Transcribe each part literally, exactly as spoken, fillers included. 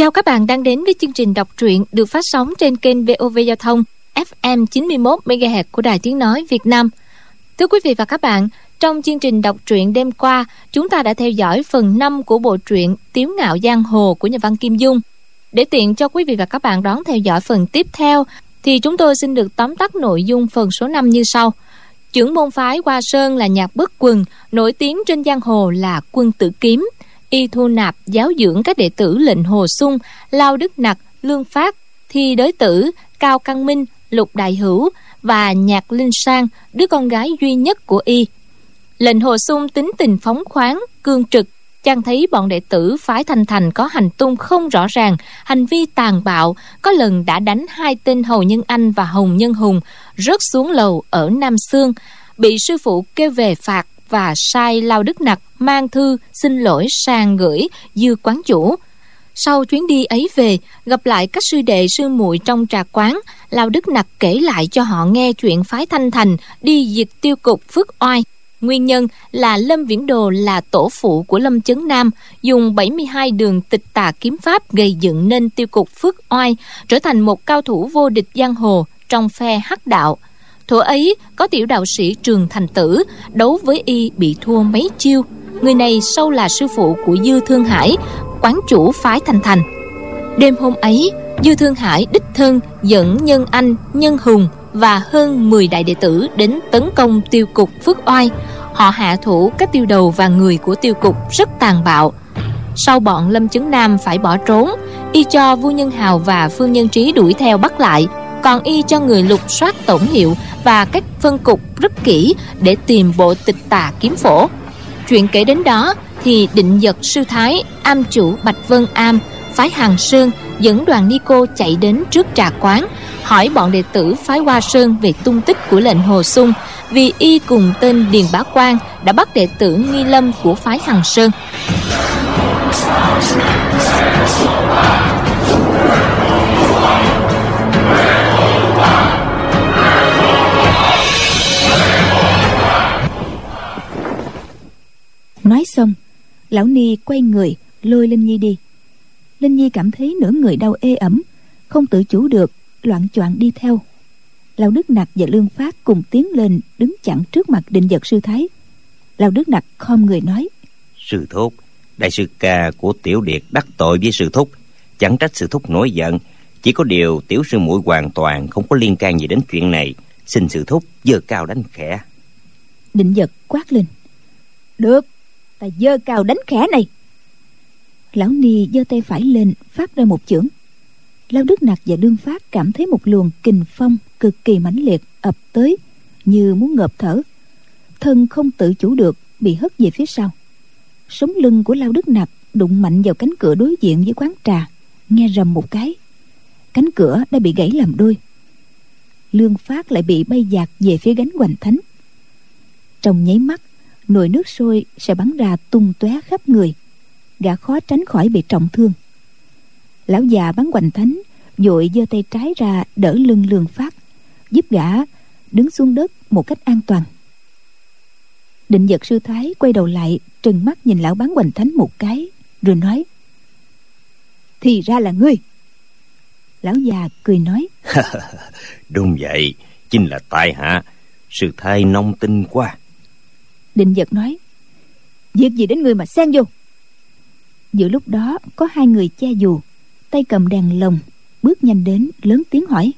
Chào các bạn đang đến với chương trình đọc truyện được phát sóng trên kênh vê o vê Giao thông ép em chín mươi mốt mê ga héc của Đài Tiếng Nói Việt Nam. Thưa quý vị và các bạn, trong chương trình đọc truyện đêm qua, chúng ta đã theo dõi phần năm của bộ truyện Tiếu Ngạo Giang Hồ của nhà văn Kim Dung. Để tiện cho quý vị và các bạn đón theo dõi phần tiếp theo, thì chúng tôi xin được tóm tắt nội dung phần số năm như sau. Chưởng môn phái Hoa Sơn là Nhạc Bất Quần, nổi tiếng trên giang hồ là Quân Tử Kiếm. Y thu nạp giáo dưỡng các đệ tử Lệnh Hồ Xung, Lao Đức Nặc, Lương Phát, Thi Đới Tử, Cao Căn Minh, Lục Đại Hữu và Nhạc Linh Sang, đứa con gái duy nhất của Y. Lệnh Hồ Xung tính tình phóng khoáng, cương trực, chàng thấy bọn đệ tử phái Thanh Thành có hành tung không rõ ràng, hành vi tàn bạo, có lần đã đánh hai tên Hầu Nhân Anh và Hồng Nhân Hùng rớt xuống lầu ở Nam Xương, bị sư phụ kêu về phạt và sai Lao Đức Nặc mang thư xin lỗi sang gửi Dư quán chủ. Sau chuyến đi ấy về, gặp lại các sư đệ sư muội trong trà quán, Lao Đức Nặc kể lại cho họ nghe chuyện phái Thanh Thành đi diệt tiêu cục Phước Oai. Nguyên nhân là Lâm Viễn Đồ là tổ phụ của Lâm Chấn Nam, dùng bảy mươi hai đường tịch tà kiếm pháp gây dựng nên tiêu cục Phước Oai, trở thành một cao thủ vô địch giang hồ trong phe hắc đạo. Thuở ấy có tiểu đạo sĩ Trường Thành Tử đấu với Y bị thua mấy chiêu. Người này sau là sư phụ của Dư Thương Hải, quán chủ phái Thanh Thành. Đêm hôm ấy, Dư Thương Hải đích thân dẫn Nhân Anh, Nhân Hùng và hơn mười đại đệ tử đến tấn công tiêu cục Phước Oai. Họ hạ thủ các tiêu đầu và người của tiêu cục rất tàn bạo. Sau bọn Lâm Chấn Nam phải bỏ trốn, Y cho Vu Nhân Hào và Phương Nhân Trí đuổi theo bắt lại, còn Y cho người lục soát tổng hiệu và các phân cục rất kỹ để tìm bộ tịch tà kiếm phổ. Chuyện kể đến đó thì Định Dật sư thái, am chủ Bạch Vân Am, phái Hằng Sơn dẫn đoàn ni cô chạy đến trước trà quán, hỏi bọn đệ tử phái Hoa Sơn về tung tích của Lệnh Hồ Xung, vì Y cùng tên Điền Bá Quang đã bắt đệ tử Nghi Lâm của phái Hằng Sơn. Nói xong, lão ni quay người lôi Linh Nhi đi. Linh Nhi cảm thấy nửa người đau ê ẩm, không tự chủ được, loạng choạng đi theo. Lão Đức Nặc và Lương Phát cùng tiến lên đứng chặn trước mặt Định Dật sư thái. Lão Đức Nặc khom người nói: Sư thúc, đại sư ca của tiểu điệt đắc tội với sư thúc, chẳng trách sư thúc nổi giận. Chỉ có điều tiểu sư muội hoàn toàn không có liên can gì đến chuyện này, xin sư thúc giơ cao đánh khẽ. Định Dật quát lên: Được, ta giơ cao đánh khẽ này. Lão ni giơ tay phải lên phát ra một chưởng. Lão Đức Nặc và Lương Phát cảm thấy một luồng kình phong cực kỳ mãnh liệt ập tới, như muốn ngợp thở. Thân không tự chủ được bị hất về phía sau. Sống lưng của Lão Đức Nặc đụng mạnh vào cánh cửa đối diện với quán trà, nghe rầm một cái, cánh cửa đã bị gãy làm đôi. Lương Phát lại bị bay dạt về phía gánh Hoành Thánh. Trong nháy mắt, nồi nước sôi sẽ bắn ra tung tóe khắp người, gã khó tránh khỏi bị trọng thương. Lão già bán Hoành Thánh vội giơ tay trái ra đỡ lưng Lương Phát, giúp gã đứng xuống đất một cách an toàn. Định Dật sư thái quay đầu lại trừng mắt nhìn lão bán Hoành Thánh một cái, rồi nói: Thì ra là ngươi. Lão già cười nói: Đúng vậy, chính là tại hạ, sư thái nông tin quá. Định Dật nói: Việc gì đến ngươi mà xen vô? Giữa lúc đó có hai người che dù, tay cầm đèn lồng, bước nhanh đến lớn tiếng hỏi: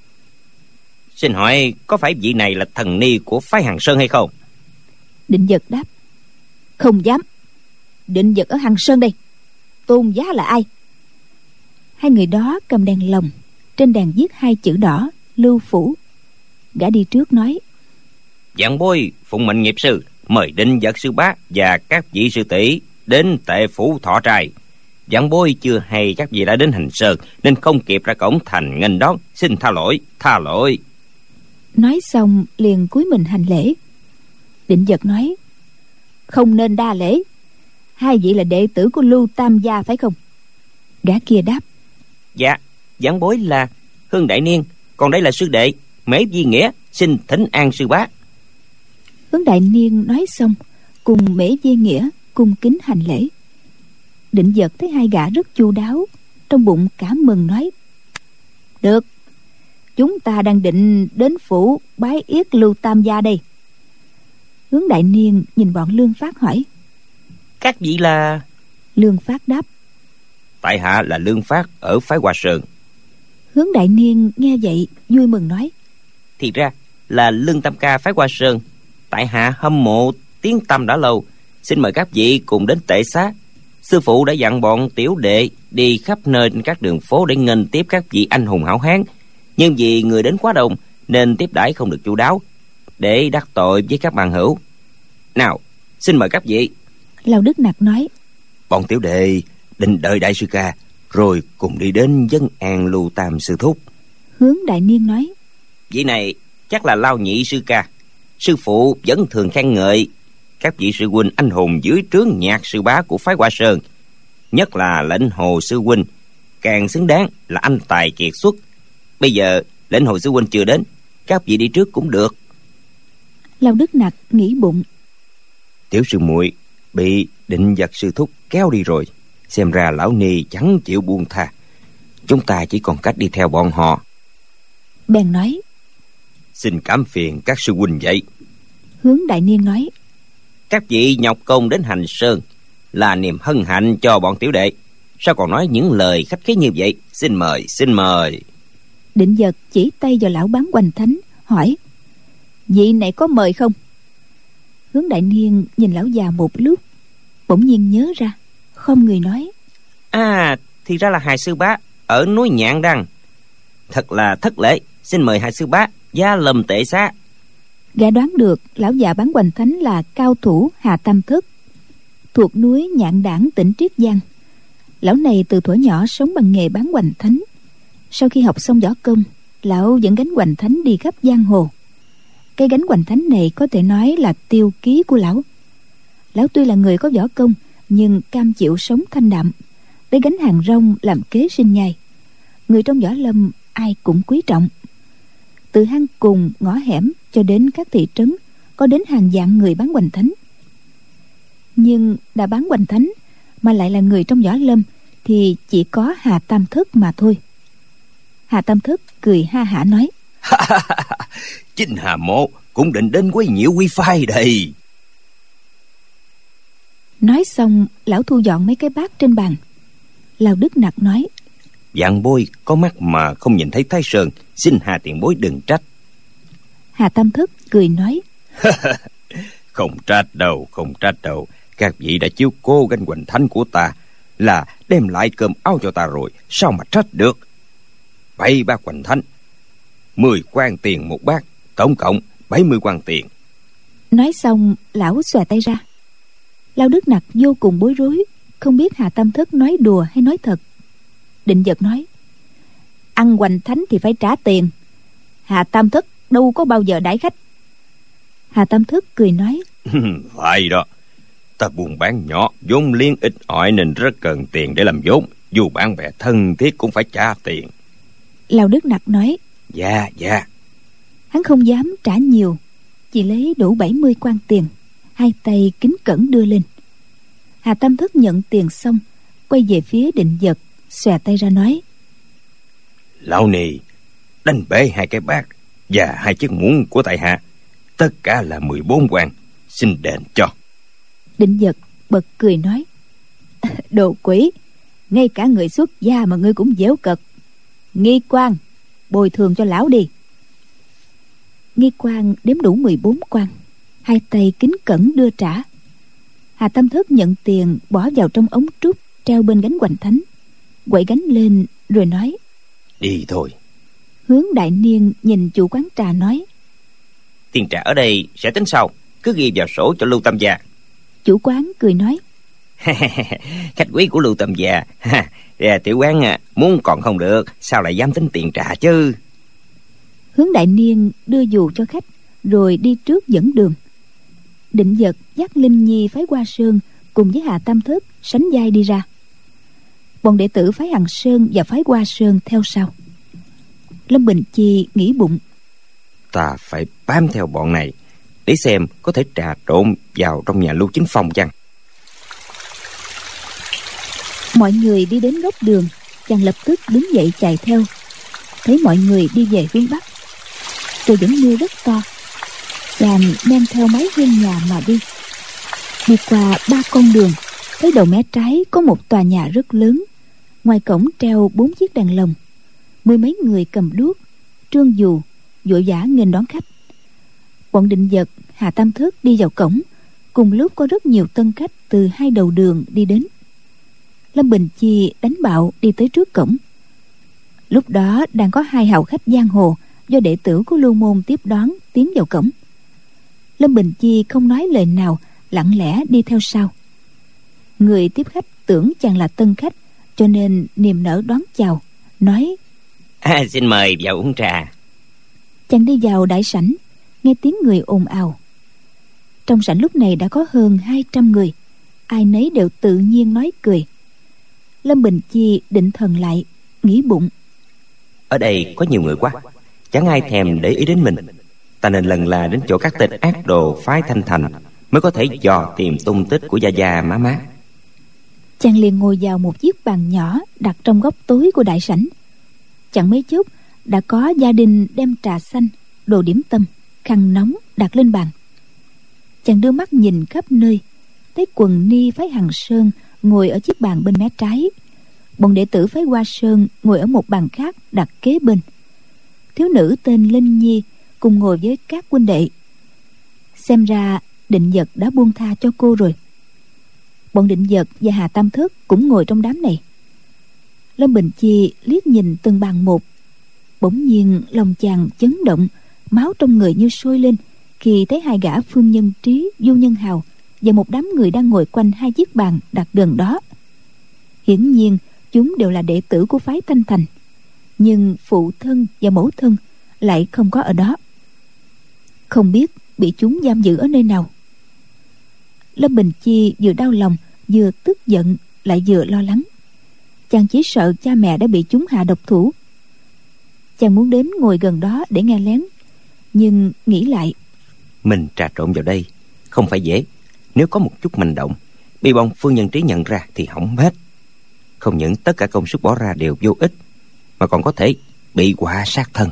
Xin hỏi có phải vị này là thần ni của phái Hằng Sơn hay không? Định Dật đáp: Không dám. Định Dật ở Hằng Sơn đây. Tôn giá là ai? Hai người đó cầm đèn lồng, trên đèn viết hai chữ đỏ: Lưu Phủ. Gã đi trước nói: Vạn bối phụng mệnh nghiệp sư mời Định Dật sư bá và các vị sư tỷ đến Tệ Phủ thọ trai. Vạn bối chưa hay các vị đã đến Hành Sơn nên không kịp ra cổng thành nghênh đón, xin tha lỗi, tha lỗi. Nói xong liền cúi mình hành lễ. Định Dật nói: Không nên đa lễ. Hai vị là đệ tử của Lưu Tam gia phải không? Gã kia đáp: Dạ, vạn bối là Hương Đại Niên, còn đây là sư đệ Mễ Di Nghĩa, xin thỉnh an sư bá. Hướng Đại Niên nói xong cùng Mễ Di Nghĩa cung kính hành lễ. Định Dật thấy hai gã rất chu đáo, trong bụng cả mừng nói: Được, chúng ta đang định đến phủ bái yết Lưu Tam gia đây. Hướng Đại Niên nhìn bọn Lương Phát hỏi: Các vị là? Lương Phát đáp: Tại hạ là Lương Phát ở phái Hoa Sơn. Hướng Đại Niên nghe vậy vui mừng nói: Thì ra là Lương Tam ca phái Hoa Sơn. Tại hạ hâm mộ tiếng tăm đã lâu, xin mời các vị cùng đến tệ xá. Sư phụ đã dặn bọn tiểu đệ đi khắp nơi trên các đường phố để nghênh tiếp các vị anh hùng hảo hán, nhưng vì người đến quá đông nên tiếp đãi không được chu đáo, để đắc tội với các bằng hữu. Nào, xin mời các vị. Lão Đức Nặc nói: Bọn tiểu đệ định đợi đại sư ca rồi cùng đi đến dân an Lưu Tam sư thúc. Hướng Đại Niên nói: Vị này chắc là Lao Nhị sư ca. Sư phụ vẫn thường khen ngợi các vị sư huynh anh hùng dưới trướng Nhạc sư bá của phái Hoa Sơn, nhất là Lệnh Hồ sư huynh càng xứng đáng là anh tài kiệt xuất. Bây giờ Lệnh Hồ sư huynh chưa đến, các vị đi trước cũng được. Lão Đức Nặc nghĩ bụng: Tiểu sư muội bị Định Vật sư thúc kéo đi rồi, xem ra lão ni chẳng chịu buông tha. Chúng ta chỉ còn cách đi theo bọn họ. Bèn nói: Xin cảm phiền các sư huynh vậy. Hướng Đại Niên nói: Các vị nhọc công đến Hành Sơn là niềm hân hạnh cho bọn tiểu đệ, sao còn nói những lời khách khí như vậy? Xin mời, xin mời. Định Vật chỉ tay vào lão bán hoành thánh hỏi: Vị này có mời không? Hướng Đại Niên nhìn lão già một lúc, bỗng nhiên nhớ ra, không người nói: À, thì ra là Hài sư bá ở núi Nhạn Đăng. Thật là thất lễ, xin mời Hài sư bá gia lâm tệ xá. Gã đoán được lão già bán hoành thánh là cao thủ Hà Tam Thức, thuộc núi Nhạn Đảng, tỉnh Triết Giang. Lão này từ thuở nhỏ sống bằng nghề bán hoành thánh. Sau khi học xong võ công, lão dẫn gánh hoành thánh đi khắp giang hồ. Cái gánh hoành thánh này có thể nói là tiêu ký của lão. Lão tuy là người có võ công, nhưng cam chịu sống thanh đạm, để gánh hàng rong làm kế sinh nhai. Người trong võ lâm ai cũng quý trọng. Từ hang cùng ngõ hẻm cho đến các thị trấn, có đến hàng vạn người bán hoành thánh. Nhưng đã bán hoành thánh mà lại là người trong võ lâm thì chỉ có Hà Tam Thức mà thôi. Hà Tam Thức cười ha hả nói: Chính Hà mộ cũng định đến quấy nhiễu quy phái đây. Nói xong, lão thu dọn mấy cái bát trên bàn. Lão Đức Nặc nói: Vạn bối có mắt mà không nhìn thấy Thái Sơn, xin Hà tiền bối đừng trách. Hà Tam Thức cười nói: Không trách đâu, không trách đâu. Các vị đã chiếu cố gánh hoành thánh của ta, là đem lại cơm áo cho ta rồi, sao mà trách được. Bảy bát hoành thánh, mười quan tiền một bát, tổng cộng bảy mươi quan tiền. Nói xong, lão xòe tay ra. Lão Đức Nặc vô cùng bối rối, không biết Hà Tam Thức nói đùa hay nói thật. Định Vật nói: Ăn hoành thánh thì phải trả tiền, Hà Tam Thức đâu có bao giờ đãi khách. Hà Tam Thức cười nói: Phải đó, ta buôn bán nhỏ, vốn liếng ít ỏi nên rất cần tiền để làm vốn. Dù bạn bè thân thiết cũng phải trả tiền. Lão Đức Nặc nói: Dạ, dạ. Hắn không dám trả nhiều, chỉ lấy đủ bảy mươi quan tiền, hai tay kính cẩn đưa lên. Hà Tam Thức nhận tiền xong, quay về phía Định Vật, xòe tay ra nói: Lão nì đánh bể hai cái bát và hai chiếc muỗng của tại hạ, tất cả là mười bốn quan, xin đền cho. Định Vật bật cười nói: Đồ quỷ, ngay cả người xuất gia mà ngươi cũng dễu cợt. Nghi Quan, bồi thường cho lão đi. Nghi Quan đếm đủ mười bốn quan, hai tay kính cẩn đưa trả. Hà Tam Thức nhận tiền bỏ vào trong ống trúc treo bên gánh hoành thánh, quậy gánh lên rồi nói: Đi thôi. Hướng Đại Niên nhìn chủ quán trà nói: Tiền trả ở đây sẽ tính sau, cứ ghi vào sổ cho Lưu Tam gia. Chủ quán cười nói: Khách quý của Lưu Tam gia, tiểu quán à, muốn còn không được, sao lại dám tính tiền trả chứ. Hướng Đại Niên đưa dù cho khách rồi đi trước dẫn đường. Định Vật dắt Linh Nhi phái Hoa Sơn cùng với Hà Tam Thức sánh vai đi ra. Bọn đệ tử phái Hằng Sơn và phái Hoa Sơn theo sau. Lâm Bình Chi nghĩ bụng: Ta phải bám theo bọn này để xem có thể trà trộn vào trong nhà Lưu Chính Phong chăng. Mọi người đi đến góc đường chàng lập tức đứng dậy chạy theo. Thấy mọi người đi về hướng bắc, trời vẫn mưa rất to. Chàng men theo mái hiên nhà mà đi. Đi qua ba con đường, thấy đầu mé trái có một tòa nhà rất lớn. Ngoài cổng treo bốn chiếc đèn lồng. Mười mấy người cầm đuốc, trương dù, vội vã nghênh đón khách. Bọn Định Vật, Hà Tam Thớt đi vào cổng. Cùng lúc có rất nhiều tân khách từ hai đầu đường đi đến. Lâm Bình Chi đánh bạo đi tới trước cổng. Lúc đó đang có hai hào khách giang hồ do đệ tử của Lưu Môn tiếp đón tiến vào cổng. Lâm Bình Chi không nói lời nào, lặng lẽ đi theo sau. Người tiếp khách tưởng chàng là tân khách, cho nên niềm nở đón chào, nói: À, xin mời vào uống trà. Chàng đi vào đại sảnh, nghe tiếng người ồn ào. Trong sảnh lúc này đã có hơn hai trăm người, ai nấy đều tự nhiên nói cười. Lâm Bình Chi định thần lại, nghĩ bụng: Ở đây có nhiều người quá, chẳng ai thèm để ý đến mình. Ta nên lần là đến chỗ các tên ác đồ phái Thanh Thành, mới có thể dò tìm tung tích của gia gia má má. Chàng liền ngồi vào một chiếc bàn nhỏ đặt trong góc tối của đại sảnh. Chẳng mấy chốc đã có gia đình đem trà xanh, đồ điểm tâm, khăn nóng đặt lên bàn. Chàng đưa mắt nhìn khắp nơi, thấy quần ni phái Hằng Sơn ngồi ở chiếc bàn bên mé trái, bọn đệ tử phái Hoa Sơn ngồi ở một bàn khác đặt kế bên. Thiếu nữ tên Linh Nhi cùng ngồi với các huynh đệ. Xem ra Định Vật đã buông tha cho cô rồi. Bọn Định Vật và Hà Tam Thớt cũng ngồi trong đám này. Lâm Bình Chi liếc nhìn từng bàn một, bỗng nhiên lòng chàng chấn động, máu trong người như sôi lên khi thấy hai gã Phương Nhân Trí, Du Nhân Hào và một đám người đang ngồi quanh hai chiếc bàn đặt gần đó. Hiển nhiên chúng đều là đệ tử của phái Thanh Thành, nhưng phụ thân và mẫu thân lại không có ở đó. Không biết bị chúng giam giữ ở nơi nào. Lâm Bình Chi vừa đau lòng, vừa tức giận, lại vừa lo lắng. Chàng chỉ sợ cha mẹ đã bị chúng hạ độc thủ. Chàng muốn đến ngồi gần đó để nghe lén, nhưng nghĩ lại, mình trà trộn vào đây không phải dễ. Nếu có một chút manh động, bị bọn Phương Nhân Trí nhận ra thì hỏng hết. Không những tất cả công sức bỏ ra đều vô ích, mà còn có thể bị họa sát thân.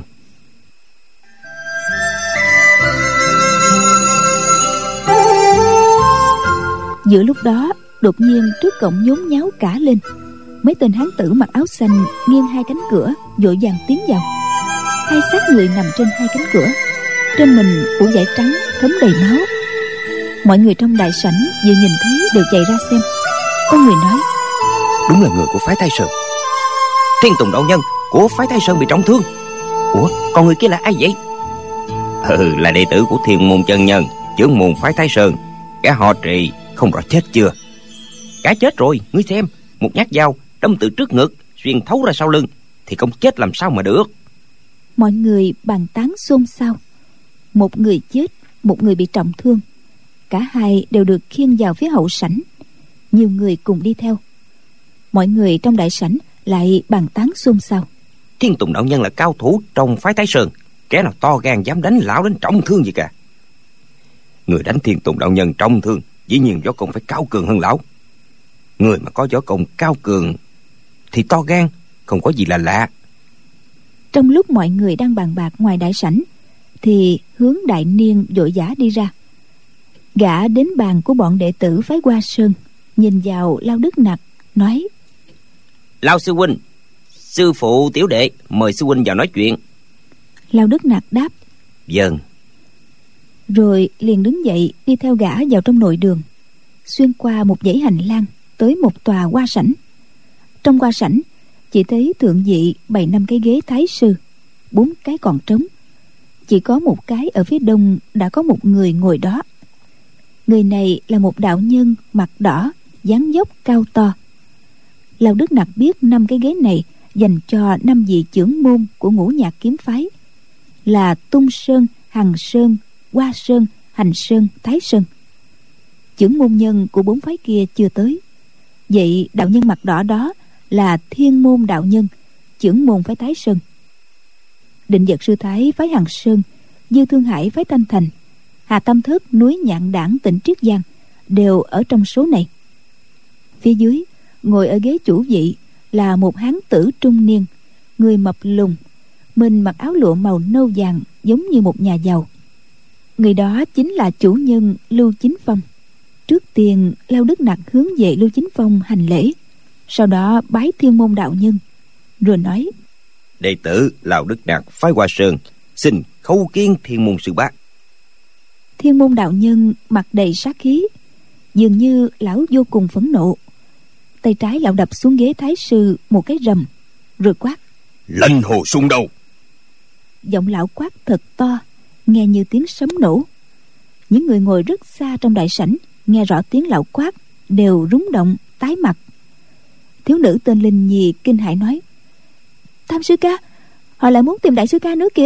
Giữa lúc đó, đột nhiên trước cổng nhốn nháo cả lên. Mấy tên hán tử mặc áo xanh nghiêng hai cánh cửa, vội vàng tiến vào. Hai xác người nằm trên hai cánh cửa, trên mình phủ vải trắng thấm đầy máu. Mọi người trong đại sảnh vừa nhìn thấy đều chạy ra xem. Có người nói: Đúng là người của phái Thái Sơn. Thiên Tùng đạo nhân của phái Thái Sơn bị trọng thương. Ủa, còn người kia là ai vậy? Ừ, là đệ tử của Thiên Môn chân nhân, trưởng môn phái Thái Sơn. Gã họ Trì, không rõ chết chưa. Gã chết rồi, ngươi xem, một nhát dao đâm từ trước ngực xuyên thấu ra sau lưng, thì không chết làm sao mà được. Mọi người bàn tán xôn xao. Một người chết, một người bị trọng thương. Cả hai đều được khiêng vào phía hậu sảnh. Nhiều người cùng đi theo. Mọi người trong đại sảnh lại bàn tán xôn xao. Thiên Tùng đạo nhân là cao thủ trong phái Thái Sơn, kẻ nào to gan dám đánh lão đến trọng thương gì cả. Người đánh Thiên Tùng đạo nhân trọng thương, dĩ nhiên võ công phải cao cường hơn lão. Người mà có võ công cao cường thì to gan không có gì là lạ. Trong lúc mọi người đang bàn bạc ngoài đại sảnh, thì Hướng Đại Niên vội vã đi ra. Gã đến bàn của bọn đệ tử phái Hoa Sơn, nhìn vào Lao Đức Nặc, nói: Lao sư huynh, sư phụ tiểu đệ mời sư huynh vào nói chuyện. Lao Đức Nặc đáp: Vâng. Rồi liền đứng dậy đi theo gã vào trong nội đường, xuyên qua một dãy hành lang tới một tòa hoa sảnh. Trong hoa sảnh chỉ thấy thượng vị bày năm cái ghế thái sư, bốn cái còn trống. Chỉ có một cái ở phía đông đã có một người ngồi đó. Người này là một đạo nhân mặt đỏ, dáng dốc cao to. Lão Đức Nặc biết năm cái ghế này dành cho năm vị trưởng môn của Ngũ Nhạc kiếm phái, là Tung Sơn, Hằng Sơn, Hoa Sơn, Hành Sơn, Thái Sơn. Trưởng môn nhân của bốn phái kia chưa tới. Vậy đạo nhân mặt đỏ đó là Thiên Môn đạo nhân, trưởng môn phái Thái Sơn. Định Vật sư thái phái Hằng Sơn, Dư Thương Hải phái Thanh Thành, Hà Tam Thớt núi Nhạn Đảng tỉnh Triết Giang đều ở trong số này. Phía dưới ngồi ở ghế chủ vị là một hán tử trung niên, người mập lùn, mình mặc áo lụa màu nâu vàng giống như một nhà giàu. Người đó chính là chủ nhân Lưu Chính Phong. Trước tiên Lao Đức Nặc hướng về Lưu Chính Phong hành lễ, sau đó bái Thiên Môn đạo nhân, rồi nói: Đệ tử Lao Đức Nặc phái Hoa Sơn xin khấu kiến Thiên Môn sư bá. Thiên Môn đạo nhân mặt đầy sát khí, dường như lão vô cùng phẫn nộ. Tay trái lão đập xuống ghế thái sư một cái rầm, rồi quát: Lệnh Hồ Sung đâu? Giọng lão quát thật to, nghe như tiếng sấm nổ. Những người ngồi rất xa trong đại sảnh nghe rõ tiếng lão quát đều rúng động tái mặt. Thiếu nữ tên Linh Nhi kinh hãi nói: Tam sư ca, họ lại muốn tìm đại sư ca nữa kìa.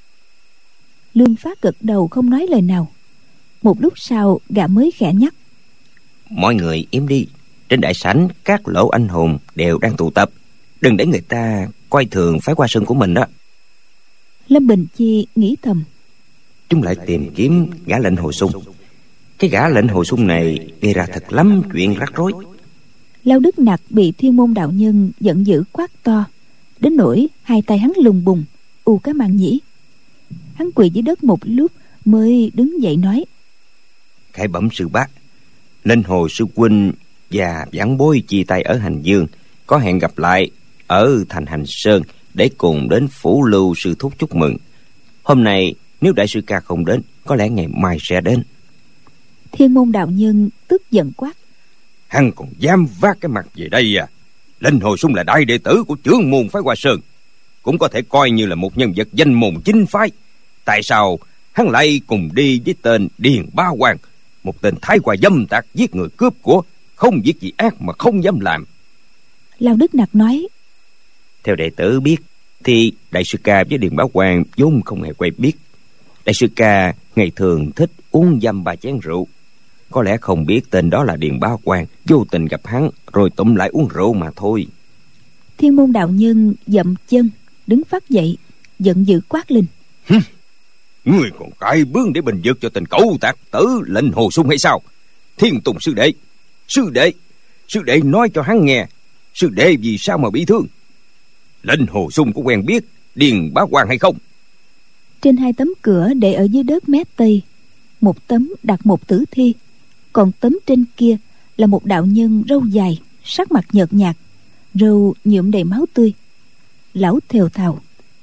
Lương Phát gật đầu không nói lời nào. Một lúc sau gã mới khẽ nhắc: Mọi người im đi, trên đại sảnh các lỗ anh hùng đều đang tụ tập, đừng để người ta coi thường phái Hoa Sơn của mình đó. Lâm Bình Chi nghĩ thầm: Chúng lại tìm kiếm gã lệnh Hồ Sung. Cái gã lệnh Hồ Sung này gây ra thật lắm chuyện rắc rối. Lao Đức Nặc bị Thiên Môn đạo nhân giận dữ quát to, đến nỗi hai tay hắn lùng bùng, u cái màng nhĩ. Hắn quỳ dưới đất một lúc mới đứng dậy nói: Khải bẩm sư bá, lệnh Hồ sư huynh và vãn bối chia tay ở Hành Dương, có hẹn gặp lại ở thành Hành Sơn để cùng đến phủ Lưu sư thúc chúc mừng. Hôm nay nếu đại sư ca không đến, có lẽ ngày mai sẽ đến. Thiên Môn đạo nhân tức giận quát: Hắn còn dám vác cái mặt về đây à? Lệnh Hồ Sung là đại đệ tử của trưởng môn phái Hoa Sơn, cũng có thể coi như là một nhân vật danh môn chính phái. Tại sao hắn lại cùng đi với tên Điền Bá Quang, một tên thái hòa dâm tặc, giết người cướp của, không việc gì ác mà không dám làm? Lao Đức Nặc nói: Theo đệ tử biết thì đại sư ca với Điền Bá Quang vốn không hề quen biết. Đại sư ca ngày thường thích uống dăm ba chén rượu, có lẽ không biết tên đó là Điền Bá Quang, vô tình gặp hắn rồi tụm lại uống rượu mà thôi. Thiên Môn đạo nhân dậm chân đứng phát dậy, giận dữ quát lên: Người còn cãi bướng để bình vực cho tên cẩu tặc tử lệnh Hồ Sung hay sao? Thiên Tùng sư đệ, sư đệ, sư đệ nói cho hắn nghe, sư đệ vì sao mà bị thương? Lệnh Hồ Sung có quen biết Điền Bá Quang hay không? Trên hai tấm cửa để ở dưới đất mé tây, một tấm đặt một tử thi, còn tấm trên kia là một đạo nhân râu dài, sắc mặt nhợt nhạt, râu nhuộm đầy máu tươi. Lão thều thào: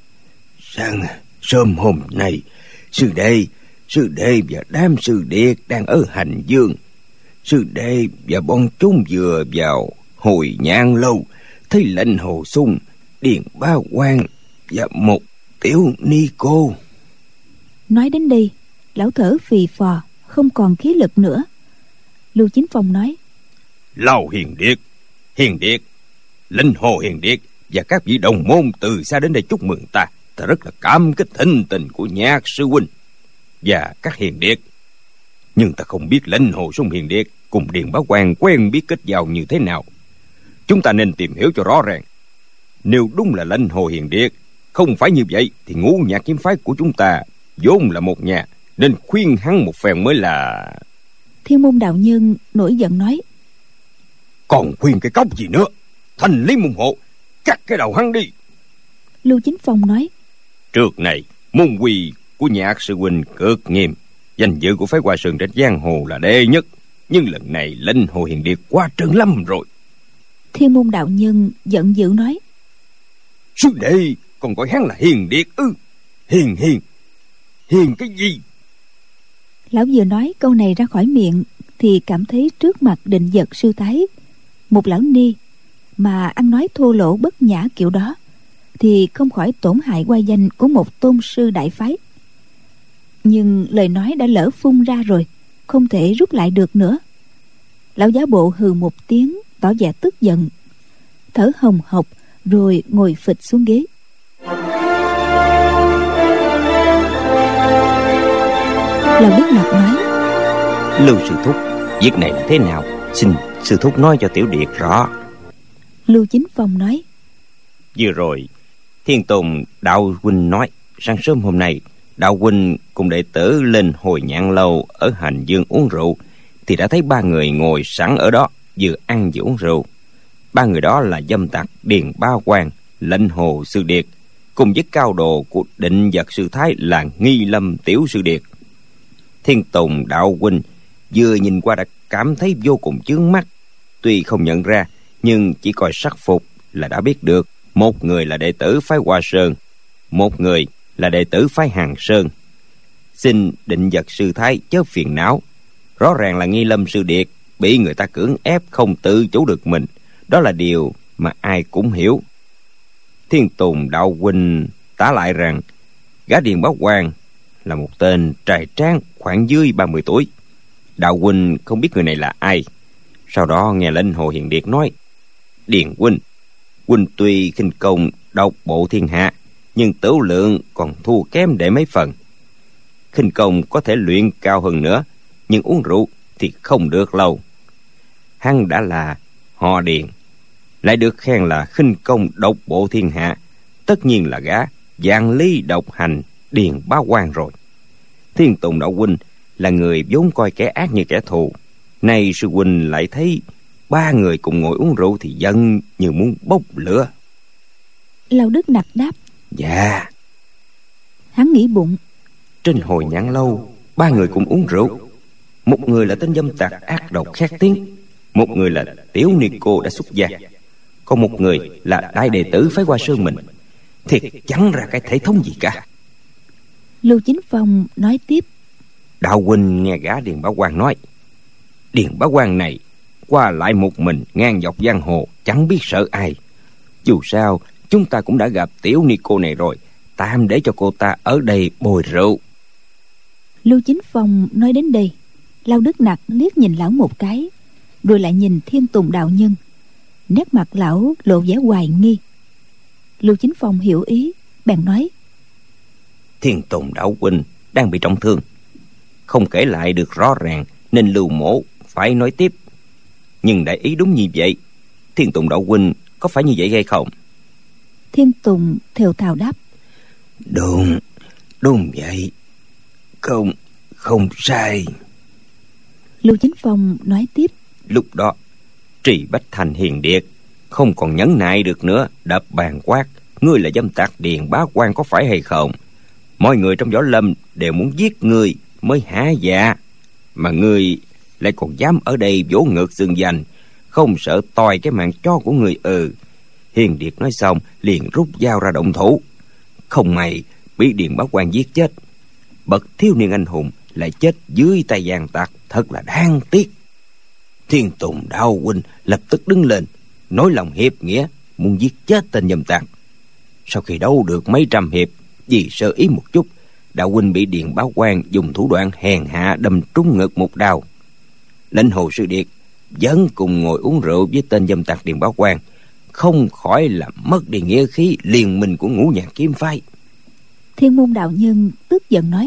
Sáng sớm hôm nay, sư đệ, sư đệ và đám sư điệt đang ở Hành Dương. Sư đệ và bọn chúng vừa vào Hồi Nhạn lâu, thấy lệnh Hồ Sung, Điền Bá Quang và một tiểu ni cô. Nói đến đây, lão thở phì phò, không còn khí lực nữa. Lưu Chính Phong nói: Lão Hiền Điệt, Hiền Điệt, lệnh Hồ Hiền Điệt và các vị đồng môn từ xa đến đây chúc mừng ta. Ta rất là cảm kích thinh tình của Nhạc sư huynh và các Hiền Điệt. Nhưng ta không biết lệnh Hồ Sung Hiền Điệt cùng Điền Bá Quang quen biết kết giao như thế nào. Chúng ta nên tìm hiểu cho rõ ràng. Nếu đúng là lệnh Hồ Hiền Điệt không phải như vậy, thì Ngũ Nhạc kiếm phái của chúng ta vốn là một nhà, nên khuyên hắn một phen mới là. Thiên Môn đạo nhân nổi giận nói: Còn khuyên cái cốc gì nữa? Thành lý môn hộ, cắt cái đầu hắn đi. Lưu Chính Phong nói: Trước này môn quy của Nhạc sư huynh cực nghiêm, danh dự của phái Hoa Sơn trên giang hồ là đệ nhất, nhưng lần này lệnh Hồ Hiền Điệt quá trơn lắm rồi. Thiên Môn đạo nhân giận dữ nói: Sư đệ còn gọi hắn là Hiền Điệt ư? Ừ, hiền hiền hiền cái gì? Lão vừa nói câu này ra khỏi miệng thì cảm thấy trước mặt Định Vật sư thái, một lão ni mà ăn nói thô lỗ bất nhã kiểu đó thì không khỏi tổn hại oai danh của một tôn sư đại phái. Nhưng lời nói đã lỡ phun ra rồi, không thể rút lại được nữa. Lão giả bộ hừ một tiếng, tỏ vẻ tức giận, thở hồng hộc rồi ngồi phịch xuống ghế. Lão Đức Nặc nói: Lưu sư thúc, việc này là thế nào? Xin sư thúc nói cho tiểu điệt rõ. Lưu Chính Phong nói: Vừa rồi Thiên Tùng đạo huynh nói sáng sớm hôm nay đạo huynh cùng đệ tử lên Hồi Nhạn lâu ở Hành Dương uống rượu, thì đã thấy ba người ngồi sẵn ở đó, vừa ăn vừa uống rượu. Ba người đó là dâm tặc Điền Bá Quang, Lệnh Hồ Sư Điệt, cùng với cao đồ của Định Vật Sư Thái là Nghi Lâm Tiểu Sư Điệt. Thiên Tùng đạo huynh vừa nhìn qua đã cảm thấy vô cùng chướng mắt. Tuy không nhận ra, nhưng chỉ coi sắc phục là đã biết được một người là đệ tử phái Hoa Sơn, một người là đệ tử phái Hàng Sơn. Xin Định Vật Sư Thái chớ phiền não. Rõ ràng là Nghi Lâm Sư Điệt bị người ta cưỡng ép không tự chủ được mình. Đó là điều mà ai cũng hiểu. Thiên Tùng đạo huynh tả lại rằng gã Điền Bá Quang là một tên trai tráng khoảng dưới ba mươi tuổi. Đạo huynh không biết người này là ai. Sau đó nghe Lệnh Hồ Hiền Điệt nói: Điền huynh, huynh tuy khinh công độc bộ thiên hạ, nhưng tửu lượng còn thua kém để mấy phần. Khinh công có thể luyện cao hơn nữa, nhưng uống rượu thì không được lâu. Hắn đã là họ Điền, lại được khen là khinh công độc bộ thiên hạ, tất nhiên là gã vạn lý độc hành Điền Bá Quang rồi. Thiên Tùng đạo huynh là người vốn coi kẻ ác như kẻ thù, nay sư huynh lại thấy ba người cùng ngồi uống rượu thì giận như muốn bốc lửa. Lão Đức Nặc đáp: Dạ. Hắn nghĩ bụng: Trên Hồi Nhãn Lâu, ba người cùng uống rượu. Một người là tên dâm tặc ác độc khét tiếng, một người là tiểu ni cô đã xuất gia, còn một người là đại đệ tử phái Hoa Sơn mình. Thiệt chẳng ra cái thể thống gì cả. Lưu Chính Phong nói tiếp: Đạo huynh nghe gã Điền Bá Quang nói, Điền Bá Quang này qua lại một mình ngang dọc giang hồ, chẳng biết sợ ai. Dù sao chúng ta cũng đã gặp tiểu ni cô này rồi, tạm để cho cô ta ở đây bồi rượu. Lưu Chính Phong nói đến đây, Lão Đức Nặc liếc nhìn lão một cái, rồi lại nhìn Thiên Tùng đạo nhân. Nét mặt lão lộ vẻ hoài nghi. Lưu Chính Phong hiểu ý, bèn nói: Thiên Tùng đạo huynh đang bị trọng thương, không kể lại được rõ ràng nên Lưu mỗ phải nói tiếp. Nhưng đại ý đúng như vậy. Thiên Tùng đạo huynh có phải như vậy hay không? Thiên Tùng thều thào đáp: Đúng, đúng vậy. Không, không sai. Lưu Chính Phong nói tiếp: Lúc đó Trì Bách Thành Hiền Điệt không còn nhẫn nại được nữa, đập bàn quát: Ngươi là dâm tặc Điền Bá Quang có phải hay không? Mọi người trong võ lâm đều muốn giết ngươi mới hả dạ, mà ngươi lại còn dám ở đây vỗ ngực xương danh, không sợ toi cái mạng chó của người ừ. Hiền Điệt nói xong liền rút dao ra động thủ. Không may bị Điền Bá Quang giết chết. Bậc thiếu niên anh hùng lại chết dưới tay gian tặc, thật là đáng tiếc. Thiên Tùng đạo huynh lập tức đứng lên, nói lòng hiệp nghĩa, muốn giết chết tên dâm tặc. Sau khi đấu được mấy trăm hiệp, vì sơ ý một chút, đạo huynh bị Điền Bá Quang dùng thủ đoạn hèn hạ đâm trúng ngực một đao. Lệnh Hồ Sư Điệt vẫn cùng ngồi uống rượu với tên dâm tặc Điền Bá Quang, không khỏi là mất đi nghĩa khí liên minh của Ngũ Nhạc Kiếm Phái. Thiên Môn đạo nhân tức giận nói: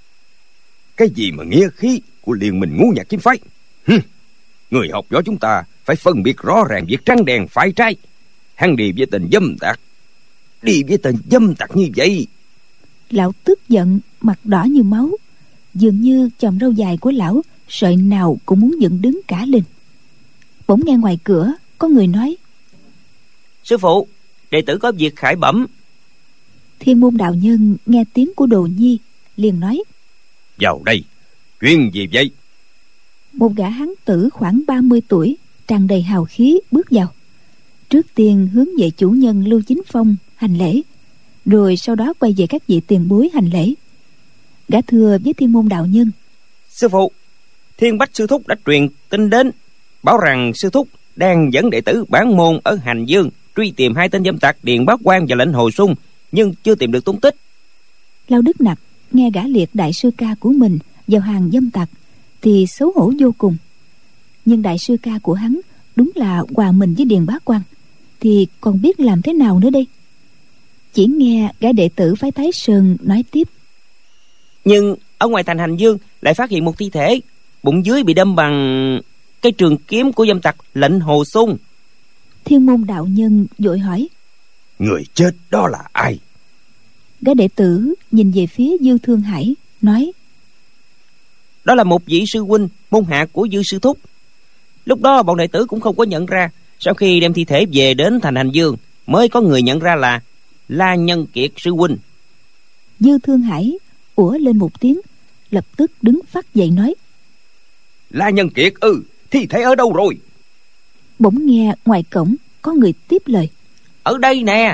Cái gì mà nghĩa khí của liên minh Ngũ Nhạc Kiếm Phái? Hừ, người học võ chúng ta phải phân biệt rõ ràng việc trắng đen phải trái. Hắn đi với tên dâm tặc, đi với tên dâm tặc như vậy. Lão tức giận, mặt đỏ như máu, dường như chòm râu dài của lão sợi nào cũng muốn dựng đứng cả lên. Bỗng nghe ngoài cửa có người nói: Sư phụ, đệ tử có việc khải bẩm. Thiên Môn đạo nhân nghe tiếng của Đồ Nhi liền nói: Vào đây, chuyện gì vậy? Một gã hán tử khoảng ba mươi tuổi, tràn đầy hào khí bước vào. Trước tiên hướng về chủ nhân Lưu Chính Phong hành lễ, rồi sau đó quay về các vị tiền bối hành lễ. Gã thưa với Thiên Môn đạo nhân: Sư phụ, Thiên Bách sư thúc đã truyền tin đến, bảo rằng sư thúc đang dẫn đệ tử bản môn ở Hành Dương truy tìm hai tên dâm tặc Điền Bá Quang và Lệnh Hồ Sung, nhưng chưa tìm được tung tích. Lão Đức Nặc nghe gã liệt đại sư ca của mình vào hàng dâm tặc thì xấu hổ vô cùng. Nhưng đại sư ca của hắn đúng là hòa mình với Điền Bá Quang, thì còn biết làm thế nào nữa đây? Chỉ nghe gã đệ tử phái Thái Sơn nói tiếp: Nhưng ở ngoài thành Hành Dương lại phát hiện một thi thể, bụng dưới bị đâm bằng cái trường kiếm của dâm tặc Lệnh Hồ Sung. Thiên Môn đạo nhân vội hỏi: Người chết đó là ai? Gã đệ tử nhìn về phía Dư Thương Hải nói: Đó là một vị sư huynh môn hạ của Dư sư thúc. Lúc đó bọn đệ tử cũng không có nhận ra, Sau khi đem thi thể về đến thành Hành Dương, mới có người nhận ra là La Nhân Kiệt sư huynh. Dư Thương Hải ủa lên một tiếng, lập tức đứng phắt dậy nói: La Nhân Kiệt ư? Ừ, thi thể ở đâu rồi? Bỗng nghe ngoài cổng có người tiếp lời: Ở đây nè.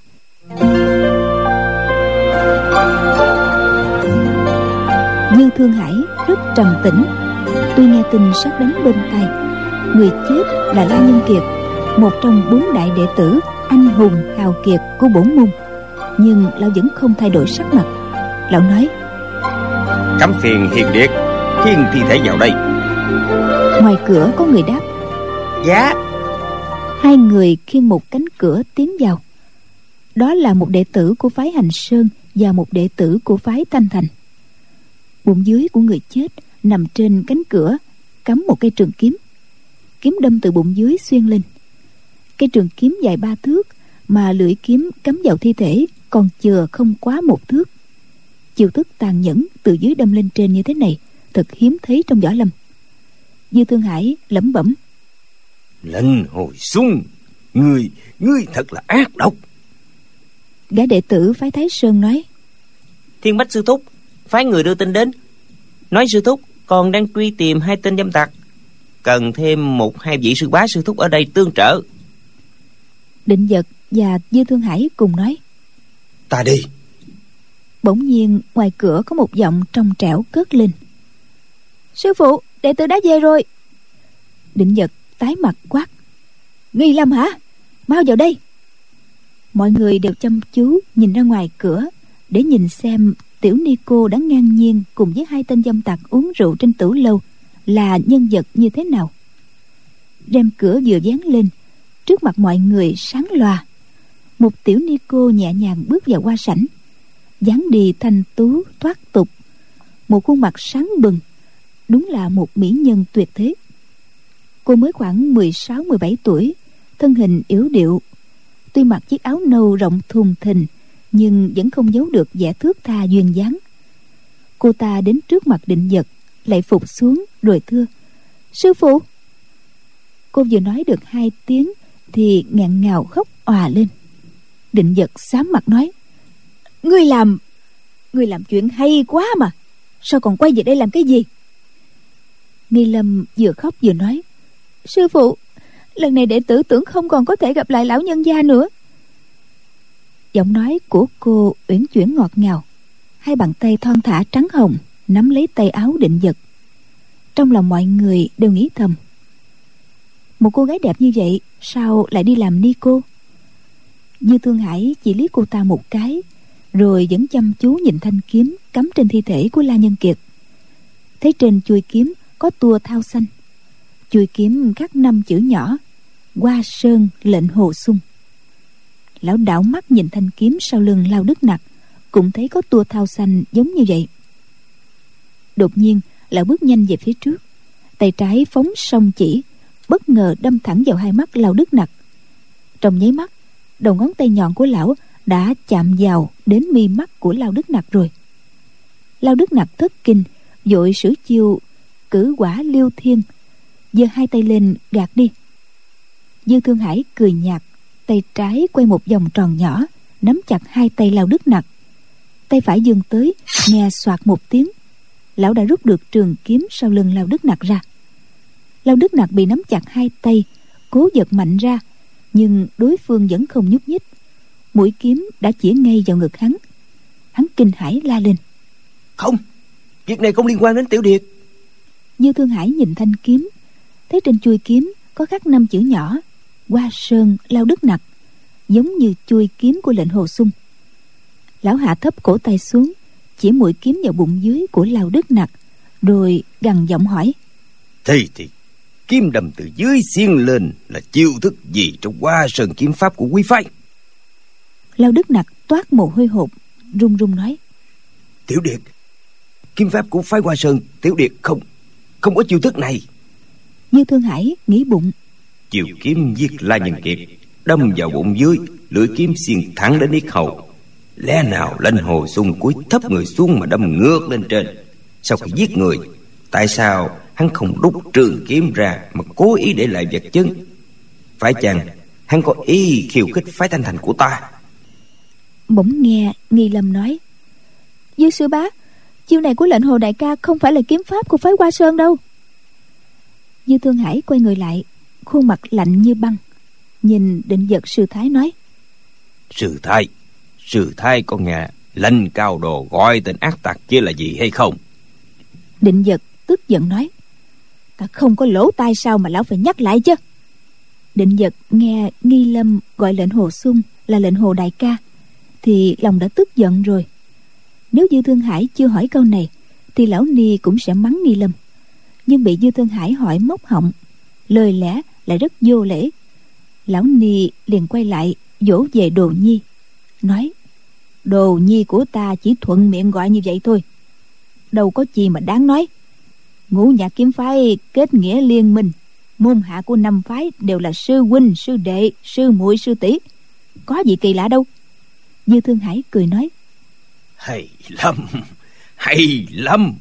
Dư Thương Hải rất trầm tĩnh. Tuy nghe tin sát đánh bên tai, người chết là La Nhân Kiệt, một trong bốn đại đệ tử anh hùng hào kiệt của bổn môn, nhưng lão vẫn không thay đổi sắc mặt. Lão nói: Cấm phiền hiền điệt khiêng thi thể vào đây. Ngoài cửa có người đáp: Dạ. Hai người khiêng một cánh cửa tiến vào. Đó là một đệ tử của phái Hành Sơn và một đệ tử của phái Thanh Thành. Bụng dưới của người chết nằm trên cánh cửa cắm một cây trường kiếm. Kiếm đâm từ bụng dưới xuyên lên. Cây trường kiếm dài ba thước, mà lưỡi kiếm cắm vào thi thể còn chừa không quá một thước. Chiêu thức tàn nhẫn từ dưới đâm lên trên như thế này thật hiếm thấy trong võ lâm. Dư Thương Hải lẩm bẩm: Lệnh Hồi Xuân, ngươi ngươi thật là ác độc. Gã đệ tử phái Thái Sơn nói: Thiên Bách sư thúc phái người đưa tin đến, nói sư thúc còn đang truy tìm hai tên dâm tặc, cần thêm một hai vị sư bá sư thúc ở đây tương trợ. Định Vật và Dư Thương Hải cùng nói: Ta đi. Bỗng nhiên ngoài cửa có một giọng trong trẻo cất lên: Sư phụ, đệ tử đã về rồi. Định Vật tái mặt quát: Nghi Lâm hả? Mau vào đây. Mọi người đều chăm chú nhìn ra ngoài cửa để nhìn xem tiểu ni cô đã ngang nhiên cùng với hai tên dâm tặc uống rượu trên tửu lâu là nhân vật như thế nào. Rèm cửa vừa dán lên, trước mặt mọi người sáng loà, một tiểu ni cô nhẹ nhàng bước vào qua sảnh, dáng đi thanh tú thoát tục, một khuôn mặt sáng bừng, đúng là một mỹ nhân tuyệt thế. Cô mới khoảng mười sáu mười bảy tuổi, thân hình yếu điệu, tuy mặc chiếc áo nâu rộng thùng thình nhưng vẫn không giấu được vẻ thướt tha duyên dáng. Cô ta đến trước mặt Định Vật, lại phục xuống rồi thưa: Sư phụ. Cô vừa nói được hai tiếng thì nghẹn ngào khóc òa lên. Định Vật xám mặt nói: Ngươi làm Ngươi làm chuyện hay quá mà, sao còn quay về đây làm cái gì? Nghi Lâm vừa khóc vừa nói: Sư phụ, lần này đệ tử tưởng không còn có thể gặp lại lão nhân gia nữa. Giọng nói của cô uyển chuyển ngọt ngào, hai bàn tay thon thả trắng hồng nắm lấy tay áo Định Vật. Trong lòng mọi người đều nghĩ thầm: một cô gái đẹp như vậy sao lại đi làm ni cô? Dư Thương Hải chỉ liếc cô ta một cái, rồi vẫn chăm chú nhìn thanh kiếm cắm trên thi thể của La Nhân Kiệt. Thấy trên chuôi kiếm có tua thao xanh, chuôi kiếm khắc năm chữ nhỏ: Hoa Sơn lệnh Hồ Xuân. Lão đảo mắt nhìn thanh kiếm sau lưng Lao Đức Nặc, cũng thấy có tua thao xanh giống như vậy. Đột nhiên lão bước nhanh về phía trước, tay trái phóng song chỉ, bất ngờ đâm thẳng vào hai mắt Lao Đức Nặc. Trong nháy mắt, đầu ngón tay nhọn của lão đã chạm vào đến mi mắt của Lao Đức Nặc rồi. Lao Đức Nặc thất kinh, vội sử chiêu cử quả liêu thiên, giơ hai tay lên gạt đi. Dư Thương Hải cười nhạt, tay trái quay một vòng tròn nhỏ, nắm chặt hai tay Lao Đức Nặc. Tay phải giương tới, nghe xoạt một tiếng, lão đã rút được trường kiếm sau lưng Lao Đức Nặc ra. Lao Đức Nặc bị nắm chặt hai tay, cố giật mạnh ra, nhưng đối phương vẫn không nhúc nhích. Mũi kiếm đã chĩa ngay vào ngực hắn. Hắn kinh hãi la lên: Không, việc này không liên quan đến Tiểu Điệt. Dư Thương Hải nhìn thanh kiếm, thấy trên chuôi kiếm có khắc năm chữ nhỏ: Hoa Sơn Lao Đức Nặc, giống như chuôi kiếm của lệnh Hồ Xuân. Lão hạ thấp cổ tay xuống, chỉ mũi kiếm vào bụng dưới của Lao Đức Nặc, rồi gằn giọng hỏi: Thế thì kiếm đâm từ dưới xiên lên là chiêu thức gì trong Hoa Sơn kiếm pháp của quý phái? Lao Đức Nặc toát mồ hôi hột, run run nói: Tiểu Điệt, kiếm pháp của phái Hoa Sơn Tiểu Điệt không không có chiêu thức này. Dư Thương Hải nghĩ bụng: Chiều kiếm giết La Nhân Kiệt, đâm vào bụng dưới, lưỡi kiếm xiên thẳng đến yết hầu. Lẽ nào lệnh Hồ Xuân cúi thấp người xuống mà đâm ngược lên trên? Sau khi giết người, tại sao hắn không rút trường kiếm ra mà cố ý để lại vật chứng? phải chăng hắn có ý khiêu khích phái Thanh Thành của ta? Bỗng nghe Nghi Lâm nói: Dư sư bá, chiêu này của lệnh Hồ đại ca không phải là kiếm pháp của phái Hoa Sơn đâu. Dư Thương Hải quay người lại, khuôn mặt lạnh như băng, nhìn Định Dật sư thái nói: Sư thái, sư thái có nghe lệnh cao đồ gọi tên ác tặc kia là gì hay không? Định Dật tức giận nói: Ta không có lỗ tai sao mà lão phải nhắc lại chứ? Định Dật nghe Nghi Lâm gọi lệnh Hồ Xung là lệnh Hồ đại ca thì lòng đã tức giận rồi. Nếu Dư Thương Hải chưa hỏi câu này thì lão ni cũng sẽ mắng Nghi Lâm, nhưng bị Dư Thương Hải hỏi móc họng, lời lẽ lại rất vô lễ. Lão ni liền quay lại dỗ về Đồ Nhi, nói: Đồ Nhi của ta chỉ thuận miệng gọi như vậy thôi, đâu có gì mà đáng nói. Ngũ Nhạc kiếm phái kết nghĩa liên minh, môn hạ của năm phái đều là sư huynh, sư đệ, sư muội, sư tỷ, có gì kỳ lạ đâu. Dư Thương Hải cười nói: Hay lắm, hay lắm.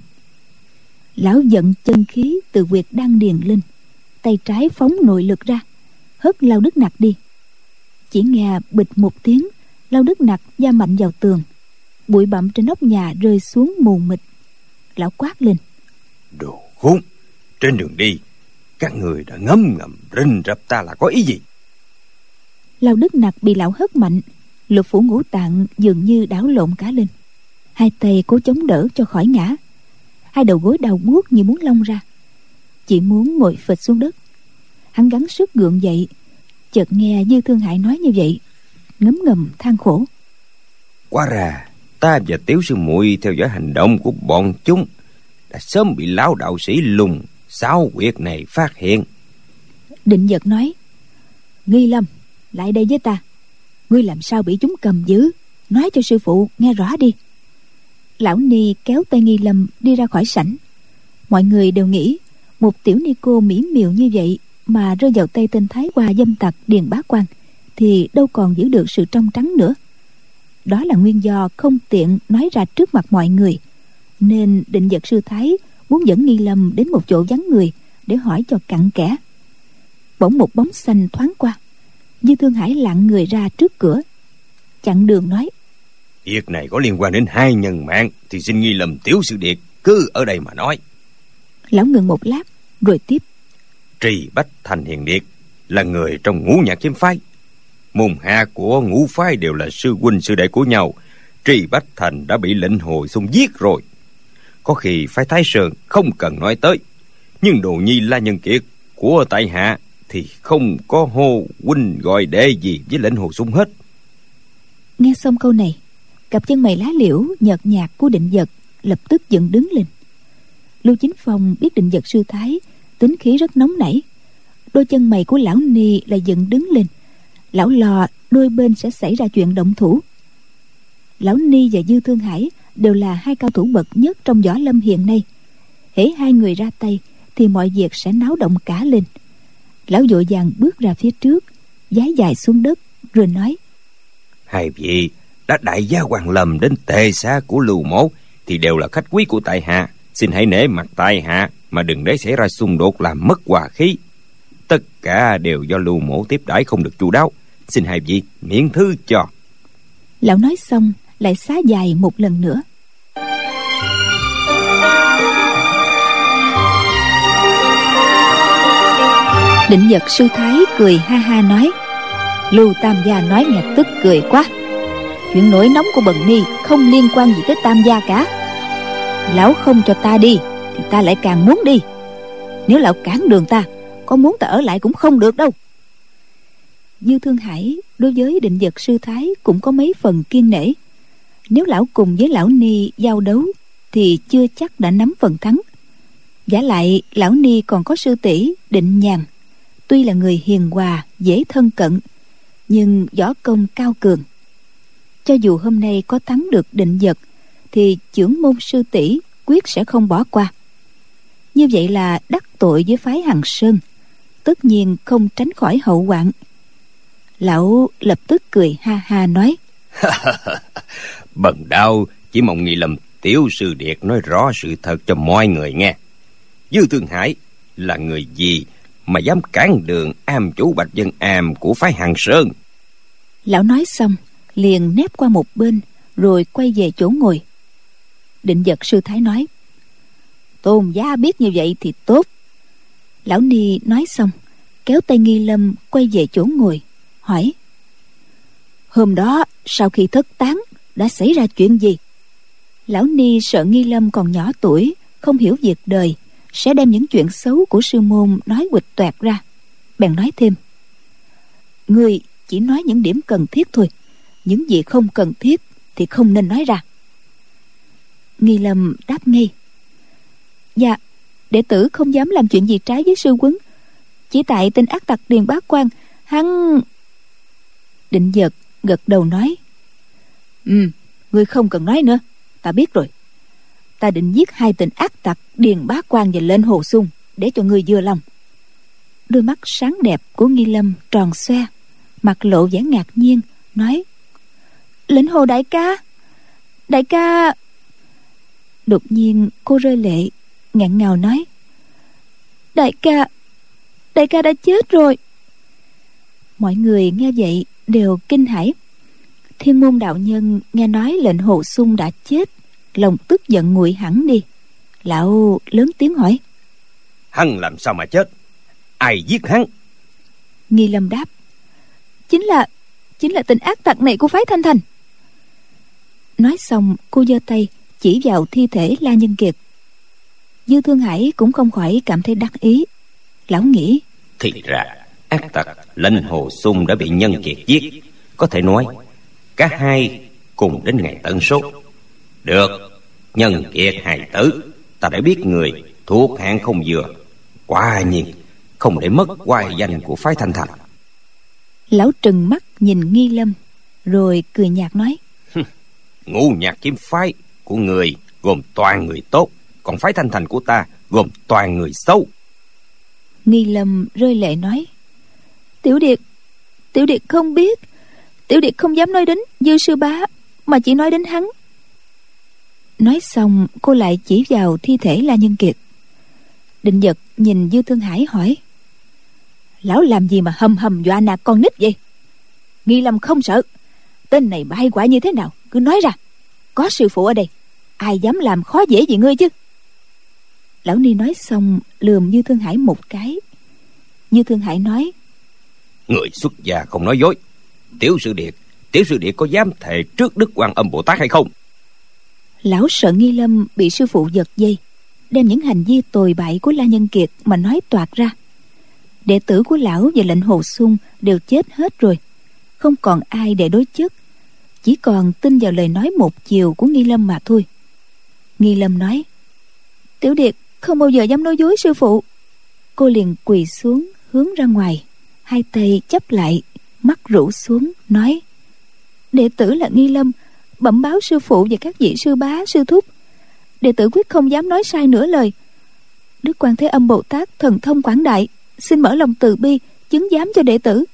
Lão giận chân khí từ huyệt đan điền lên, tay trái phóng nội lực ra, hất Lao Đức Nặc đi. Chỉ nghe bịch một tiếng, Lao Đức Nặc va mạnh vào tường, bụi bặm trên nóc nhà rơi xuống mù mịt. Lão quát lên: Đồ khốn, trên đường đi các người đã ngấm ngầm rình rập ta là có ý gì? Lao Đức Nặc bị lão hất mạnh, lục phủ ngũ tạng dường như đảo lộn cả lên, hai tay cố chống đỡ cho khỏi ngã, hai đầu gối đau buốt như muốn lông ra, chỉ muốn ngồi phịch xuống đất. Hắn gắng sức gượng dậy, chợt nghe Dư Thương Hải nói như vậy, ngấm ngầm than khổ: Quá ra ta và Tiểu sư muội theo dõi hành động của bọn chúng đã sớm bị lão đạo sĩ lùng sáu quyệt này phát hiện. Định Dật nói: Nghi Lâm, lại đây với ta. Ngươi làm sao bị chúng cầm giữ, nói cho sư phụ nghe rõ đi. Lão ni kéo tay Nghi Lâm đi ra khỏi sảnh. Mọi người đều nghĩ một tiểu ni cô mỹ miều như vậy mà rơi vào tay tên thái hoa dâm tặc Điền Bá Quan thì đâu còn giữ được sự trong trắng nữa. Đó là nguyên do không tiện nói ra trước mặt mọi người, nên Định Dật sư thái muốn dẫn Nghi Lâm đến một chỗ vắng người để hỏi cho cặn kẽ. Bỗng một bóng xanh thoáng qua, Dư Thương Hải lặn người ra trước cửa, chặn đường nói: Việc này có liên quan đến hai nhân mạng thì xin Nghi Lâm tiểu sư điệt cứ ở đây mà nói. Lão ngừng một lát rồi tiếp: Trì Bách Thành Hiền Điệt là người trong Ngũ Nhạc kiếm phái, môn hạ của ngũ phái đều là sư huynh sư đệ của nhau. Trì Bách Thành đã bị lệnh Hồ Xung giết rồi. Có khi phái Thái Sơn không cần nói tới, nhưng Đồ Nhi La Nhân Kiệt của tại hạ thì không có hô huynh gọi đệ gì với lệnh Hồ Xung hết. Nghe xong câu này, cặp chân mày lá liễu nhợt nhạt của Định Dật lập tức dựng đứng lên. Lưu Chính Phong biết Định Dật sư thái tính khí rất nóng nảy, đôi chân mày của lão ni lại dựng đứng lên. Lão lo đôi bên sẽ xảy ra chuyện động thủ. Lão ni và Dư Thương Hải đều là hai cao thủ bậc nhất trong võ lâm hiện nay, hễ hai người ra tay thì mọi việc sẽ náo động cả lên. Lão vội vàng bước ra phía trước, vái dài xuống đất rồi nói: Hai vị đã đại gia Hoàng Lâm đến tề xá của Lưu Mỗ thì đều là khách quý của tại hạ, xin hãy nể mặt tại hạ mà đừng để xảy ra xung đột làm mất hòa khí. Tất cả đều do Lưu Mỗ tiếp đãi không được chu đáo, xin hai vị miễn thứ cho. Lão nói xong lại xá dài một lần nữa. Định Dật sư thái cười ha ha nói: Lưu Tam gia nói nghe tức cười quá. Chuyện nổi nóng của Bần Ni không liên quan gì tới Tam gia cả. Lão không cho ta đi thì ta lại càng muốn đi. Nếu lão cản đường ta, có muốn ta ở lại cũng không được đâu. Dư Thương Hải đối với Định Dật sư thái cũng có mấy phần kiêng nể. Nếu lão cùng với lão ni giao đấu thì chưa chắc đã nắm phần thắng. Vả lại lão ni còn có sư tỷ Định Nhàn, tuy là người hiền hòa dễ thân cận, nhưng võ công cao cường. Cho dù hôm nay có thắng được Định Dật thì chưởng môn sư tỷ quyết sẽ không bỏ qua. Như vậy là đắc tội với phái Hằng Sơn, tất nhiên không tránh khỏi hậu hoạn. Lão lập tức cười ha ha nói: Bần đạo chỉ mong Nghi Lâm tiểu sư điệt nói rõ sự thật cho mọi người nghe. Dư Thương Hải là người gì mà dám cản đường am chủ Bạch Vân Am của phái Hằng Sơn. Lão nói xong liền nép qua một bên rồi quay về chỗ ngồi. Định Vật sư thái nói: Tôn giá biết như vậy thì tốt. Lão Ni nói xong kéo tay Nghi Lâm quay về chỗ ngồi, hỏi: Hôm đó sau khi thất tán đã xảy ra chuyện gì? Lão Ni sợ Nghi Lâm còn nhỏ tuổi, không hiểu việc đời, sẽ đem những chuyện xấu của sư môn nói huỵch toẹt ra, bèn nói thêm: Ngươi chỉ nói những điểm cần thiết thôi, những gì không cần thiết thì không nên nói ra. Nghi Lâm đáp ngay: Dạ, đệ tử không dám làm chuyện gì trái với sư huấn, chỉ tại tên ác tặc Điền Bá Quan hắn... Định Vật gật đầu nói: Ừ, ngươi không cần nói nữa, ta biết rồi. Ta định giết hai tên ác tặc Điền Bá Quan và Lệnh Hồ Sung để cho ngươi vừa lòng. Đôi mắt sáng đẹp của Nghi Lâm tròn xoe, mặt lộ vẻ ngạc nhiên, nói: Lệnh Hồ đại ca, đại ca. Đột nhiên cô rơi lệ, nghẹn ngào nói: Đại ca, đại ca đã chết rồi. Mọi người nghe vậy đều kinh hãi. Thiên Môn đạo nhân nghe nói Lệnh Hồ Sung đã chết, lòng tức giận nguội hẳn đi. Lão lớn tiếng hỏi: Hắn làm sao mà chết? Ai giết hắn? Nghi Lâm đáp: Chính là Chính là tên ác tặc này của phái Thanh Thành. Nói xong cô giơ tay chỉ vào thi thể La Nhân Kiệt. Dư Thương Hải cũng không khỏi cảm thấy đắc ý. Lão nghĩ: Thì ra ác tặc Lệnh Hồ Sung đã bị Nhân Kiệt giết. Có thể nói cả hai cùng đến ngày tận số. Được, Nhân Kiệt hài tử, ta đã biết người thuộc hạng không vừa. Quả nhiên không để mất oai danh của phái Thanh Thành. Lão trừng mắt nhìn Nghi Lâm rồi cười nhạt nói: Ngũ Nhạc Kiếm phái của người gồm toàn người tốt, còn phái Thanh Thành của ta gồm toàn người xấu. Nghi Lâm rơi lệ nói: Tiểu Điệt, Tiểu Điệt không biết. Tiểu Điệt không dám nói đến Dư sư bá, mà chỉ nói đến hắn. Nói xong cô lại chỉ vào thi thể La Nhân Kiệt. Định Vật nhìn Dư Thương Hải hỏi: Lão làm gì mà hầm hầm dọa nạt con nít vậy? Nghi Lâm không sợ. Tên này bại quả như thế nào cứ nói ra. Có sư phụ ở đây, ai dám làm khó dễ gì ngươi chứ? Lão Ni nói xong lườm Dư Thương Hải một cái. Dư Thương Hải nói: Người xuất gia không nói dối. Tiểu sư điệt Tiểu sư điệt có dám thề trước Đức Quan Âm Bồ Tát hay không? Lão sợ Nghi Lâm bị sư phụ giật dây, đem những hành vi tồi bại của La Nhân Kiệt mà nói toạc ra. Đệ tử của lão và Lệnh Hồ Sung đều chết hết rồi, không còn ai để đối chất, chỉ còn tin vào lời nói một chiều của Nghi Lâm mà thôi. Nghi Lâm nói: Tiểu Điệt không bao giờ dám nói dối sư phụ. Cô liền quỳ xuống hướng ra ngoài, hai tay chắp lại, mắt rũ xuống, nói: Đệ tử là Nghi Lâm, bẩm báo sư phụ và các vị sư bá sư thúc, đệ tử quyết không dám nói sai nửa lời. Đức Quan Thế Âm Bồ Tát thần thông quảng đại, xin mở lòng từ bi chứng giám cho đệ tử.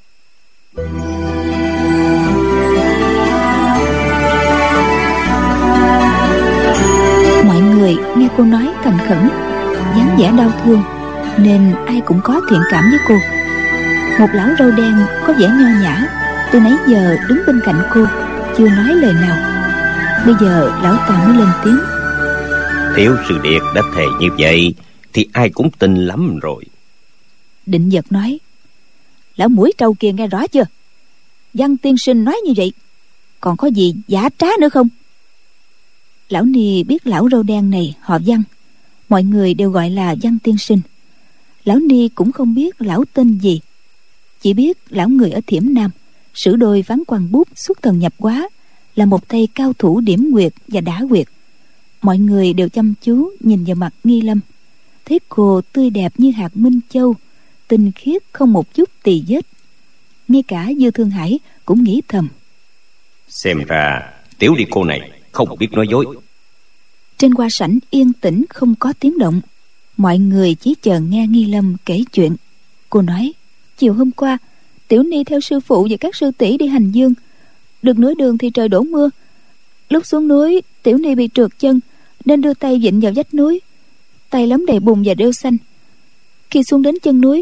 Mọi người nghe cô nói thành khẩn, dáng vẻ đau thương, nên ai cũng có thiện cảm với cô. Một lão râu đen có vẻ nho nhã, từ nãy giờ đứng bên cạnh cô chưa nói lời nào. Bây giờ lão ta mới lên tiếng: Tiểu sư điệt đã thề như vậy thì ai cũng tin lắm rồi. Định Vật nói: Lão mũi trâu kia nghe rõ chưa? Văn tiên sinh nói như vậy, còn có gì giả trá nữa không? Lão Ni biết lão râu đen này họ Văn, mọi người đều gọi là Văn tiên sinh. Lão Ni cũng không biết lão tên gì, chỉ biết lão người ở Thiểm Nam, sử đôi ván quan bút xuất thần nhập hóa, là một tay cao thủ điểm nguyệt và đả nguyệt. Mọi người đều chăm chú nhìn vào mặt Nghi Lâm, thấy cô tươi đẹp như hạt minh châu, tinh khiết không một chút tì vết. Ngay cả Dư Thương Hải cũng nghĩ thầm: Xem ra tiểu đi cô này không biết nói dối. Trên hoa sảnh yên tĩnh không có tiếng động, mọi người chỉ chờ nghe Nghi Lâm kể chuyện. Cô nói: Chiều hôm qua Tiểu Ni theo sư phụ và các sư tỷ đi hành dương, được nửa đường thì trời đổ mưa. Lúc xuống núi Tiểu Ni bị trượt chân nên đưa tay vịn vào vách núi, tay lấm đầy bùn và rêu xanh. Khi xuống đến chân núi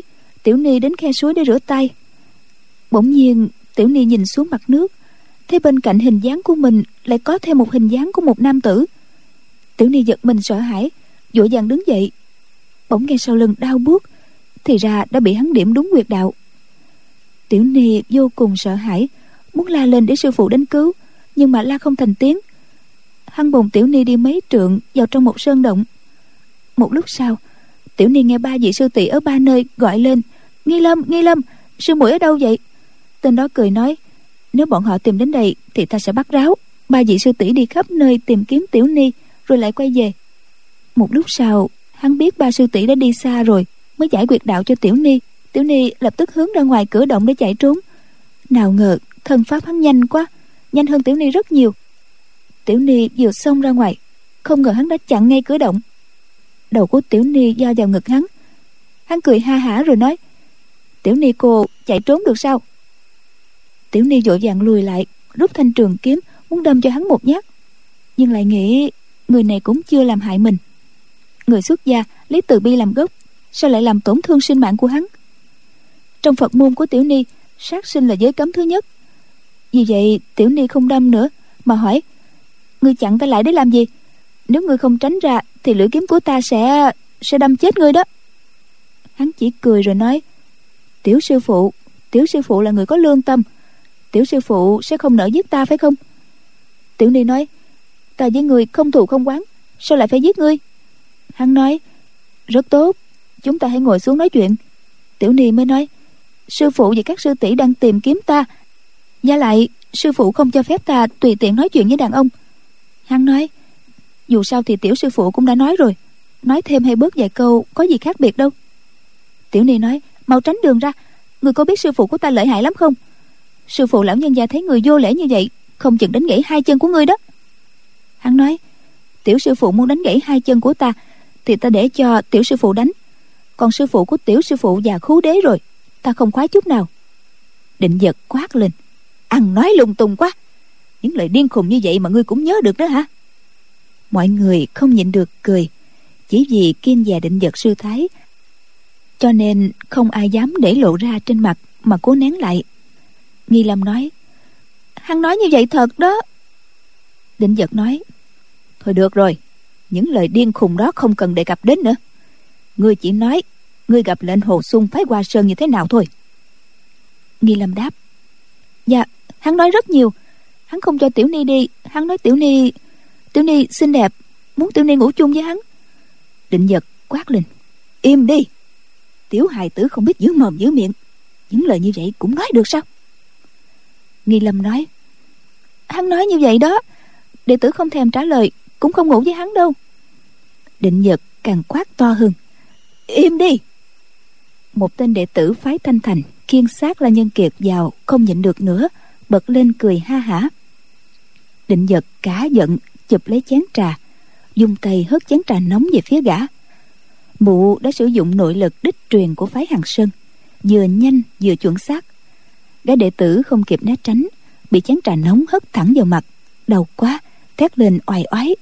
Tiểu Ni đến khe suối để rửa tay. Bỗng nhiên Tiểu Ni nhìn xuống mặt nước, thấy bên cạnh hình dáng của mình lại có thêm một hình dáng của một nam tử. Tiểu Ni giật mình sợ hãi, vội vàng đứng dậy. Bỗng nghe sau lưng đau buốt, thì ra đã bị hắn điểm đúng huyệt đạo. Tiểu Ni vô cùng sợ hãi, muốn la lên để sư phụ đến cứu, nhưng mà la không thành tiếng. Hắn bồng Tiểu Ni đi mấy trượng vào trong một sơn động. Một lúc sau, Tiểu Ni nghe ba vị sư tỷ ở ba nơi gọi lên: Nghi Lâm, Nghi Lâm, sư muội ở đâu vậy? Tên đó cười nói: nếu bọn họ tìm đến đây thì ta sẽ bắt ráo. Ba vị sư tỷ đi khắp nơi tìm kiếm Tiểu Ni, rồi lại quay về. Một lúc sau, hắn biết ba sư tỷ đã đi xa rồi, mới giải quyệt đạo cho Tiểu Ni. Tiểu Ni lập tức hướng ra ngoài cửa động để chạy trốn. Nào ngờ thân pháp hắn nhanh quá, nhanh hơn Tiểu Ni rất nhiều. Tiểu Ni vừa xông ra ngoài, không ngờ hắn đã chặn ngay cửa động. Đầu của Tiểu Ni do vào ngực hắn. Hắn cười ha hả rồi nói: Tiểu Ni cô chạy trốn được sao? Tiểu Ni vội vàng lùi lại, rút thanh trường kiếm muốn đâm cho hắn một nhát, nhưng lại nghĩ người này cũng chưa làm hại mình. Người xuất gia lấy từ bi làm gốc, sao lại làm tổn thương sinh mạng của hắn? Trong Phật môn của Tiểu Ni, sát sinh là giới cấm thứ nhất. Vì vậy Tiểu Ni không đâm nữa, mà hỏi: ngươi chặn ta lại để làm gì? Nếu ngươi không tránh ra thì lưỡi kiếm của ta sẽ sẽ đâm chết ngươi đó. Hắn chỉ cười rồi nói: Tiểu sư phụ, tiểu sư phụ là người có lương tâm, tiểu sư phụ sẽ không nỡ giết ta phải không? Tiểu Ni nói: ta với ngươi không thù không oán, sao lại phải giết ngươi? Hắn nói: rất tốt, chúng ta hãy ngồi xuống nói chuyện. Tiểu Ni mới nói: sư phụ và các sư tỷ đang tìm kiếm ta, và lại sư phụ không cho phép ta tùy tiện nói chuyện với đàn ông. Hắn nói: dù sao thì tiểu sư phụ cũng đã nói rồi, nói thêm hay bớt vài câu có gì khác biệt đâu. Tiểu Ni nói: mau tránh đường ra, người có biết sư phụ của ta lợi hại lắm không? Sư phụ lão nhân gia thấy người vô lễ như vậy, không chừng đánh gãy hai chân của ngươi đó. Hắn nói: tiểu sư phụ muốn đánh gãy hai chân của ta thì ta để cho tiểu sư phụ đánh, còn sư phụ của tiểu sư phụ già khú đế rồi, ta không khoái chút nào. Định Vật quát lên: ăn nói lung tung quá, những lời điên khùng như vậy mà ngươi cũng nhớ được đó hả? Mọi người không nhịn được cười, chỉ vì kiêng dè Định Vật sư thái, cho nên không ai dám để lộ ra trên mặt mà cố nén lại. Nghi Lâm nói: hắn nói như vậy thật đó. Định Vật nói: thôi được rồi, những lời điên khùng đó không cần đề cập đến nữa. Ngươi chỉ nói ngươi gặp lệnh Hồ Xung phái Hoa Sơn như thế nào thôi. Nghi Lâm đáp: dạ, hắn nói rất nhiều. Hắn không cho Tiểu Ni đi, hắn nói Tiểu Ni Tiểu Ni xinh đẹp, muốn Tiểu Ni ngủ chung với hắn. Định Vật quát lên: im đi, tiểu hài tử không biết giữ mồm giữ miệng, những lời như vậy cũng nói được sao? Nghi Lâm nói: hắn nói như vậy đó, đệ tử không thèm trả lời, cũng không ngủ với hắn đâu. Định Vật càng quát to hơn: im đi. Một tên đệ tử phái Thanh Thành khiêng xác La Nhân Kiệt vào, không nhịn được nữa, bật lên cười ha hả. Định Vật cả giận chụp lấy chén trà, dùng tay hất chén trà nóng về phía gã. Mụ đã sử dụng nội lực đích truyền của phái Hằng Sơn, vừa nhanh vừa chuẩn xác. Gã đệ tử không kịp né tránh, bị chén trà nóng hất thẳng vào mặt, đau quá, thét lên oai oái.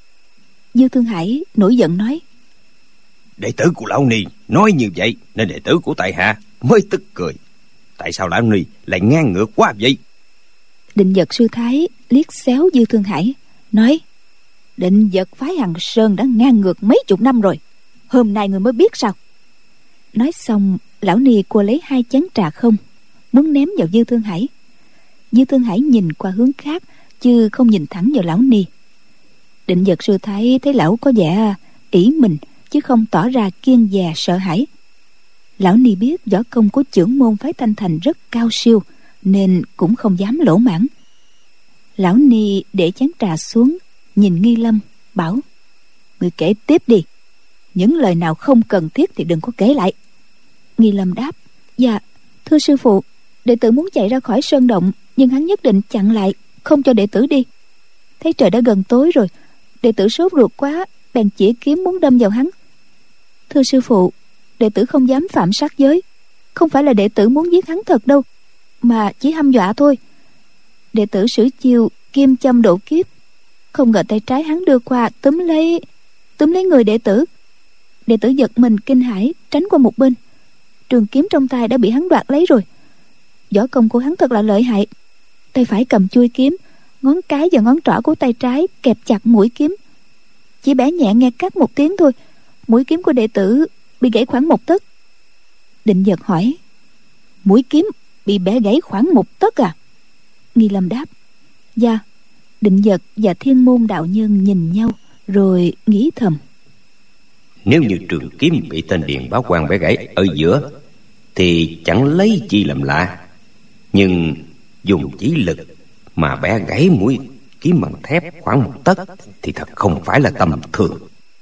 Dư Thương Hải nổi giận nói: đệ tử của lão ni nói như vậy nên đệ tử của tại hạ mới tức cười. Tại sao lão ni lại ngang ngược quá vậy? Định Vật sư thái liếc xéo Dư Thương Hải, nói: Định Vật phái Hằng Sơn đã ngang ngược mấy chục năm rồi, hôm nay người mới biết sao? Nói xong, lão ni cô lấy hai chén trà không, muốn ném vào Dư Thương Hải. Dư Thương Hải nhìn qua hướng khác, chứ không nhìn thẳng vào lão ni. Định Vật sư thái thấy lão có vẻ ỷ mình, chứ không tỏ ra kiêng dè sợ hãi. Lão ni biết võ công của chưởng môn phái Thanh Thành rất cao siêu, nên cũng không dám lỗ mãng. Lão ni để chén trà xuống, nhìn Nghi Lâm bảo: người kể tiếp đi, những lời nào không cần thiết thì đừng có kể lại. Nghi Lâm đáp: dạ, thưa sư phụ, đệ tử muốn chạy ra khỏi sơn động, nhưng hắn nhất định chặn lại, không cho đệ tử đi. Thấy trời đã gần tối rồi, đệ tử sốt ruột quá, bèn chỉ kiếm muốn đâm vào hắn. Thưa sư phụ, đệ tử không dám phạm sát giới, không phải là đệ tử muốn giết hắn thật đâu, mà chỉ hăm dọa thôi. Đệ tử sử chiêu kim châm độ kiếp, không ngờ tay trái hắn đưa qua túm lấy túm lấy người đệ tử. Đệ tử giật mình kinh hãi, tránh qua một bên. trường kiếm trong tay đã bị hắn đoạt lấy rồi. Võ công của hắn thật là lợi hại. Tay phải cầm chuôi kiếm, ngón cái và ngón trỏ của tay trái kẹp chặt mũi kiếm. Chỉ bẻ nhẹ nghe cắt một tiếng thôi, mũi kiếm của đệ tử bị gãy khoảng một tấc. Định Vật hỏi: mũi kiếm bị bẻ gãy khoảng một tấc à? Nghi Lâm đáp: dạ. Định Vật và Thiên Môn đạo nhân nhìn nhau rồi nghĩ thầm: nếu như trường kiếm bị tên Điền Bá Quang bẻ gãy ở giữa thì chẳng lấy chi làm lạ, nhưng dùng chỉ lực mà bẻ gãy mũi kiếm bằng thép khoảng một tấc thì thật không phải là tầm thường.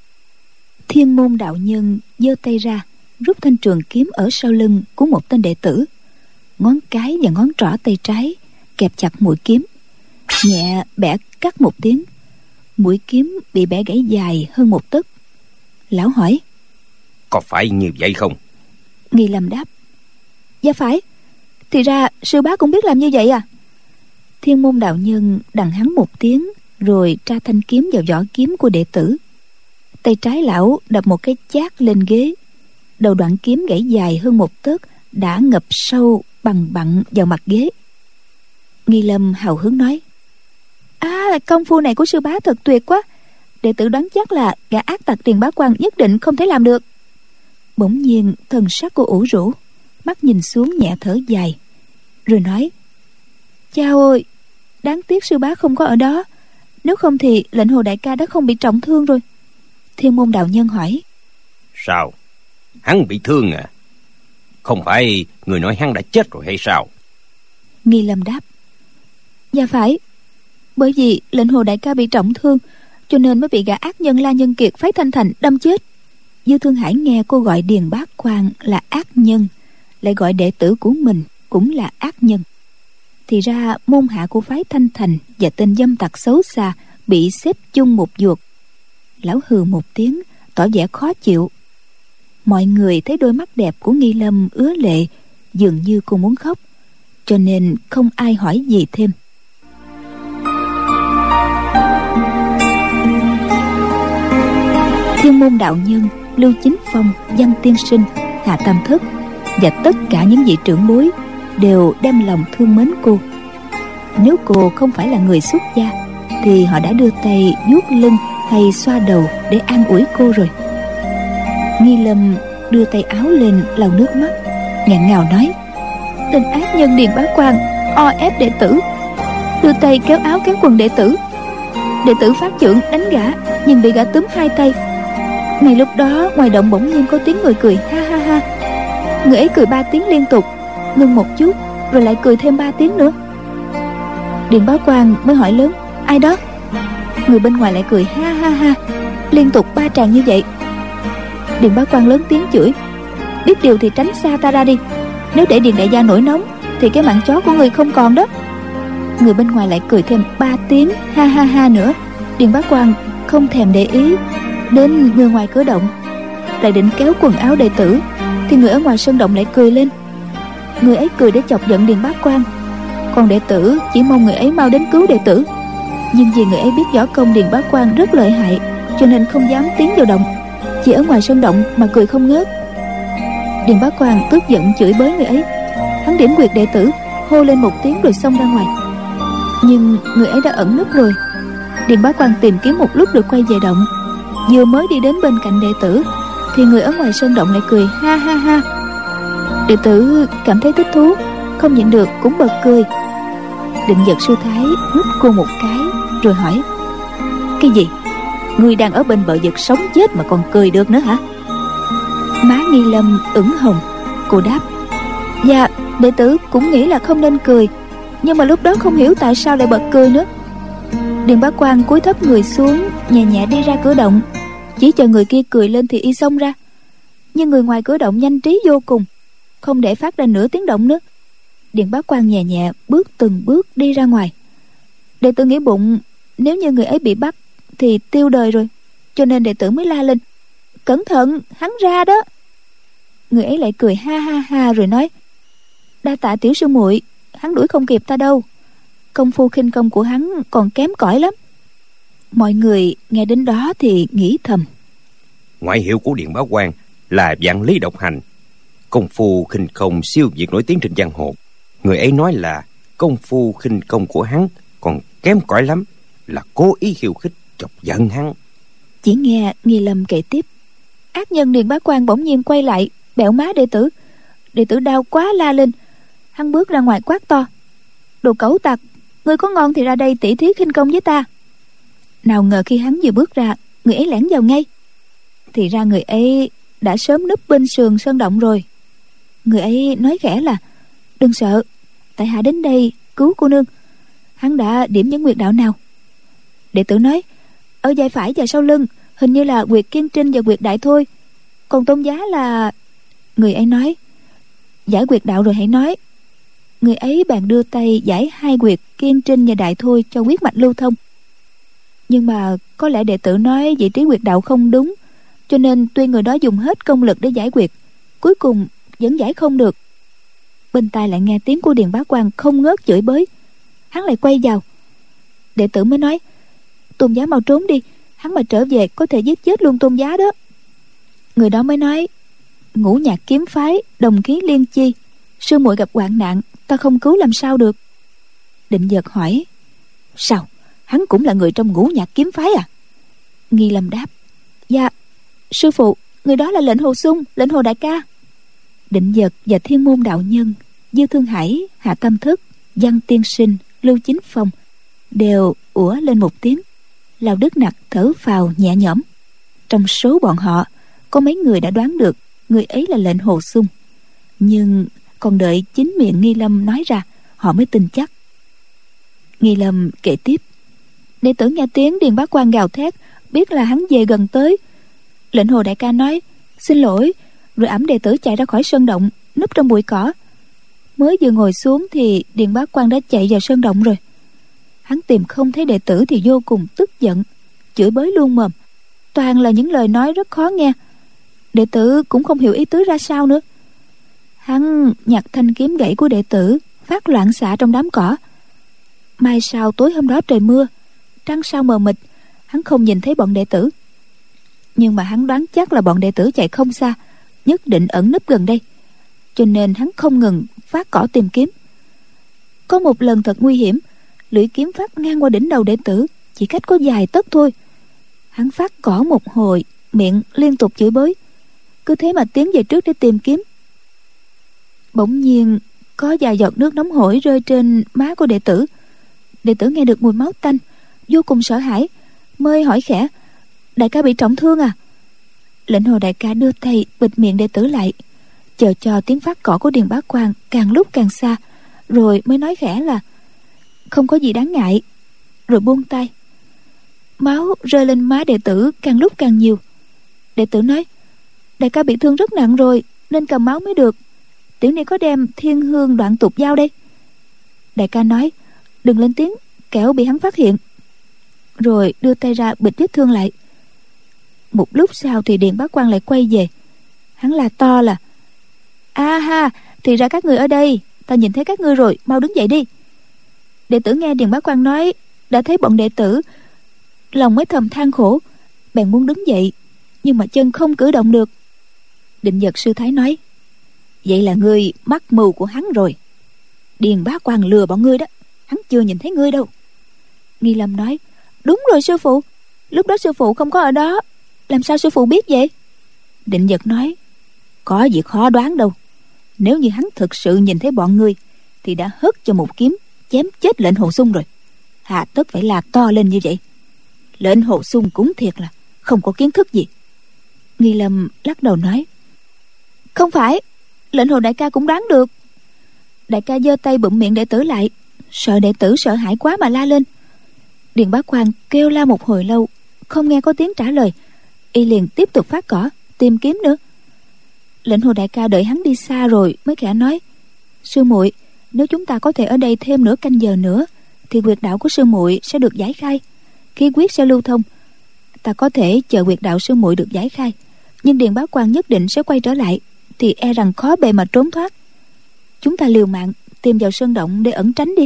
Thiên Môn đạo nhân giơ tay ra, rút thanh trường kiếm ở sau lưng của một tên đệ tử. Ngón cái và ngón trỏ tay trái kẹp chặt mũi kiếm, nhẹ bẻ cắt một tiếng. Mũi kiếm bị bẻ gãy dài hơn một tấc. Lão hỏi: có phải như vậy không? Nghi Lâm đáp: dạ phải. Thì ra sư bá cũng biết làm như vậy à? Thiên Môn đạo nhân đằng hắn một tiếng, rồi tra thanh kiếm vào vỏ kiếm của đệ tử. Tay trái lão đập một cái chát lên ghế. Đầu đoạn kiếm gãy dài hơn một tấc đã ngập sâu bằng bặn vào mặt ghế. Nghi Lâm hào hứng nói: à, công phu này của sư bá thật tuyệt quá. Đệ tử đoán chắc là gã ác tặc Điền Bá Quang nhất định không thể làm được. Bỗng nhiên thần sắc cô ủ rũ, mắt nhìn xuống nhẹ thở dài, rồi nói: chao ơi, đáng tiếc sư bá không có ở đó, nếu không thì Lệnh Hồ đại ca đã không bị trọng thương rồi. Thiên Môn đạo nhân hỏi: sao? Hắn bị thương à? Không phải người nói hắn đã chết rồi hay sao? Nghi Lâm đáp: dạ phải. Bởi vì Lệnh Hồ đại ca bị trọng thương, cho nên mới bị gã ác nhân La Nhân Kiệt phái Thanh Thành đâm chết. Dư Thương Hải nghe cô gọi Điền Bá Quang là ác nhân, lại gọi đệ tử của mình cũng là ác nhân. Thì ra môn hạ của phái Thanh Thành và tên dâm tặc xấu xa bị xếp chung một ruột. Lão hừ một tiếng, tỏ vẻ khó chịu. Mọi người thấy đôi mắt đẹp của Nghi Lâm ứa lệ, dường như cô muốn khóc, cho nên không ai hỏi gì thêm. Thiên Môn đạo nhân, Lưu Chính Phong, Văn Tiên Sinh, Hạ Tam Thất và tất cả những vị trưởng bối đều đem lòng thương mến cô. Nếu cô không phải là người xuất gia thì họ đã đưa tay vuốt lưng hay xoa đầu để an ủi cô rồi. Nghi Lâm đưa tay áo lên lau nước mắt, nghẹn ngào nói: tên ác nhân Điền Bá Quang o ép đệ tử, đưa tay kéo áo kéo quần đệ tử. Đệ tử phát chưởng đánh gã, nhưng bị gã túm hai tay. Ngay lúc đó ngoài động bỗng nhiên có tiếng người cười ha ha ha. Người ấy cười ba tiếng liên tục, ngưng một chút rồi lại cười thêm ba tiếng nữa. Điền Bá Quang mới hỏi lớn: ai đó? Người bên ngoài lại cười ha ha ha liên tục ba tràng như vậy. Điền Bá Quang lớn tiếng chửi: biết điều thì tránh xa ta ra đi, nếu để Điền đại gia nổi nóng thì cái mạng chó của người không còn đó. Người bên ngoài lại cười thêm ba tiếng ha ha ha nữa. Điền Bá Quang không thèm để ý đến người ngoài cửa động, lại định kéo quần áo đệ tử thì người ở ngoài sân động lại cười lên. Người ấy cười để chọc giận Điền Bá Quang, còn đệ tử chỉ mong người ấy mau đến cứu đệ tử. Nhưng vì người ấy biết võ công Điền Bá Quang rất lợi hại, cho nên không dám tiến vào động, chỉ ở ngoài sân động mà cười không ngớt. Điền Bá Quang tức giận chửi bới người ấy. Hắn điểm quyệt đệ tử, hô lên một tiếng rồi xông ra ngoài. Nhưng người ấy đã ẩn núp rồi. Điền Bá Quang tìm kiếm một lúc rồi quay về động. Vừa mới đi đến bên cạnh đệ tử thì người ở ngoài sân động lại cười ha ha ha. Đệ tử cảm thấy thích thú, không nhịn được cũng bật cười. Định Vật sư thái hút cô một cái rồi hỏi: cái gì? Ngươi đang ở bên bờ vực sống chết mà còn cười được nữa hả? Má Nghi Lâm ửng hồng. Cô đáp: dạ, đệ tử cũng nghĩ là không nên cười, nhưng mà lúc đó không hiểu tại sao lại bật cười nữa. Điền Bá Quang cúi thấp người xuống, nhẹ nhẹ đi ra cửa động, chỉ chờ người kia cười lên thì y xông ra. Nhưng người ngoài cửa động nhanh trí vô cùng, không để phát ra nửa tiếng động nữa. Điền Bá Quang nhẹ nhẹ bước từng bước đi ra ngoài. Đệ tử nghĩ bụng nếu như người ấy bị bắt thì tiêu đời rồi, cho nên đệ tử mới la lên: cẩn thận, hắn ra đó. Người ấy lại cười ha ha ha rồi nói: đa tạ tiểu sư muội, hắn đuổi không kịp ta đâu, công phu khinh công của hắn còn kém cỏi lắm. Mọi người nghe đến đó thì nghĩ thầm: ngoại hiệu của Điền Bá Quang là vạn lý độc hành, công phu khinh công siêu việt nổi tiếng trên giang hồ. Người ấy nói là công phu khinh công của hắn còn kém cỏi lắm, là cố ý khiêu khích chọc giận hắn. Chỉ nghe Nghi Lâm kể tiếp. Ác nhân Điền Bá Quang bỗng nhiên quay lại bẹo má đệ tử. Đệ tử đau quá la lên. Hắn bước ra ngoài quát to: Đồ cẩu tặc, ngươi có ngon thì ra đây tỉ thí khinh công với ta. Nào ngờ khi hắn vừa bước ra, người ấy lẻn vào ngay. Thì ra người ấy đã sớm núp bên sườn sơn động rồi. Người ấy nói khẽ là: Đừng sợ, tại hạ đến đây cứu cô nương. Hắn đã điểm những huyệt đạo nào? Đệ tử nói: Ở vai phải và sau lưng, hình như là huyệt Kiên Trinh và huyệt Đại Thôi. Còn tôn giá là... Người ấy nói: Giải huyệt đạo rồi hãy nói. Người ấy bèn đưa tay giải hai huyệt Kiên Trinh và Đại Thôi cho huyết mạch lưu thông. Nhưng mà có lẽ đệ tử nói vị trí huyệt đạo không đúng, cho nên tuy người đó dùng hết công lực để giải huyệt, cuối cùng vẫn giải không được. Bên tai lại nghe tiếng của Điền Bá Quang không ngớt chửi bới. Hắn lại quay vào. Đệ tử mới nói: Tôn giá mau trốn đi, hắn mà trở về có thể giết chết luôn tôn giá đó. Người đó mới nói: Ngũ Nhạc kiếm phái đồng khí liên chi, sư muội gặp hoạn nạn, ta không cứu làm sao được. Định Dật hỏi: Sao, hắn cũng là người trong Ngũ Nhạc kiếm phái à? Nghi Lâm đáp: Dạ, sư phụ, người đó là Lệnh Hồ Sung, Lệnh Hồ đại ca. Định Dật và Thiên Môn đạo nhân, Dư Thương Hải, Hạ Tâm Thức, Văn Tiên Sinh, Lưu Chính Phong đều ủa lên một tiếng. Lão Đức Nặc thở phào nhẹ nhõm. Trong số bọn họ có mấy người đã đoán được người ấy là Lệnh Hồ Sung, nhưng còn đợi chính miệng Nghi Lâm nói ra họ mới tin chắc. Nghi Lâm kể tiếp: Đệ tử nghe tiếng Điền Bá Quang gào thét, biết là hắn về gần tới. Lệnh Hồ đại ca nói: Xin lỗi, rồi ẵm đệ tử chạy ra khỏi sơn động, núp trong bụi cỏ. Mới vừa ngồi xuống thì Điền Bá Quang đã chạy vào sơn động rồi. Hắn tìm không thấy đệ tử thì vô cùng tức giận, chửi bới luôn mồm, toàn là những lời nói rất khó nghe. Đệ tử cũng không hiểu ý tứ ra sao nữa. Hắn nhặt thanh kiếm gãy của đệ tử, phát loạn xạ trong đám cỏ. Mai sau tối hôm đó trời mưa, trăng sao mờ mịt, hắn không nhìn thấy bọn đệ tử. Nhưng mà hắn đoán chắc là bọn đệ tử chạy không xa, nhất định ẩn nấp gần đây, cho nên hắn không ngừng phát cỏ tìm kiếm. Có một lần thật nguy hiểm, lưỡi kiếm phát ngang qua đỉnh đầu đệ tử, chỉ cách có vài tấc thôi. Hắn phát cỏ một hồi, miệng liên tục chửi bới, cứ thế mà tiến về trước để tìm kiếm. Bỗng nhiên có vài giọt nước nóng hổi rơi trên má của đệ tử. Đệ tử nghe được mùi máu tanh, vô cùng sợ hãi, mới hỏi khẽ: Đại ca bị trọng thương à? Lệnh Hồ đại ca đưa tay bịt miệng đệ tử lại, chờ cho tiếng phát cỏ của Điền Bá Quang càng lúc càng xa, rồi mới nói khẽ là: Không có gì đáng ngại, rồi buông tay. Máu rơi lên má đệ tử càng lúc càng nhiều. Đệ tử nói: Đại ca bị thương rất nặng rồi, nên cầm máu mới được. Tiểu ni có đem Thiên Hương Đoạn Tục Giao đây. Đại ca nói: Đừng lên tiếng, kẻo bị hắn phát hiện. Rồi đưa tay ra bịt vết thương lại. Một lúc sau thì Điền Bá Quang lại quay về. Hắn la to là: A ha, thì ra các người ở đây, ta nhìn thấy các ngươi rồi, mau đứng dậy đi. Đệ tử nghe Điền Bá Quang nói đã thấy bọn đệ tử, lòng mới thầm than khổ, bèn muốn đứng dậy, nhưng mà chân không cử động được. Định Dật sư thái nói: Vậy là ngươi mắc mưu của hắn rồi. Điền Bá Quang lừa bọn ngươi đó, hắn chưa nhìn thấy ngươi đâu. Nghi Lâm nói: Đúng rồi sư phụ, lúc đó sư phụ không có ở đó, làm sao sư phụ biết vậy? Định Dật nói: Có gì khó đoán đâu. Nếu như hắn thực sự nhìn thấy bọn ngươi thì đã hất cho một kiếm chém chết Lệnh Hồ Sung rồi, hà tất phải la to lên như vậy. Lệnh Hồ Sung cũng thiệt là không có kiến thức gì. Nghi Lâm lắc đầu nói: Không phải, Lệnh Hồ đại ca cũng đoán được. Đại ca giơ tay bụm miệng đệ tử lại, sợ đệ tử sợ hãi quá mà la lên. Điền Bá Quang kêu la một hồi lâu, không nghe có tiếng trả lời, y liền tiếp tục phát cỏ tìm kiếm nữa. Lệnh Hồ đại ca đợi hắn đi xa rồi mới khẽ nói: Sư muội, nếu chúng ta có thể ở đây thêm nửa canh giờ nữa thì huyệt đạo của sư muội sẽ được giải khai, khí huyết sẽ lưu thông. Ta có thể chờ huyệt đạo sư muội được giải khai, nhưng Điền Bá Quang nhất định sẽ quay trở lại, thì e rằng khó bề mà trốn thoát. Chúng ta liều mạng tìm vào sơn động để ẩn tránh đi.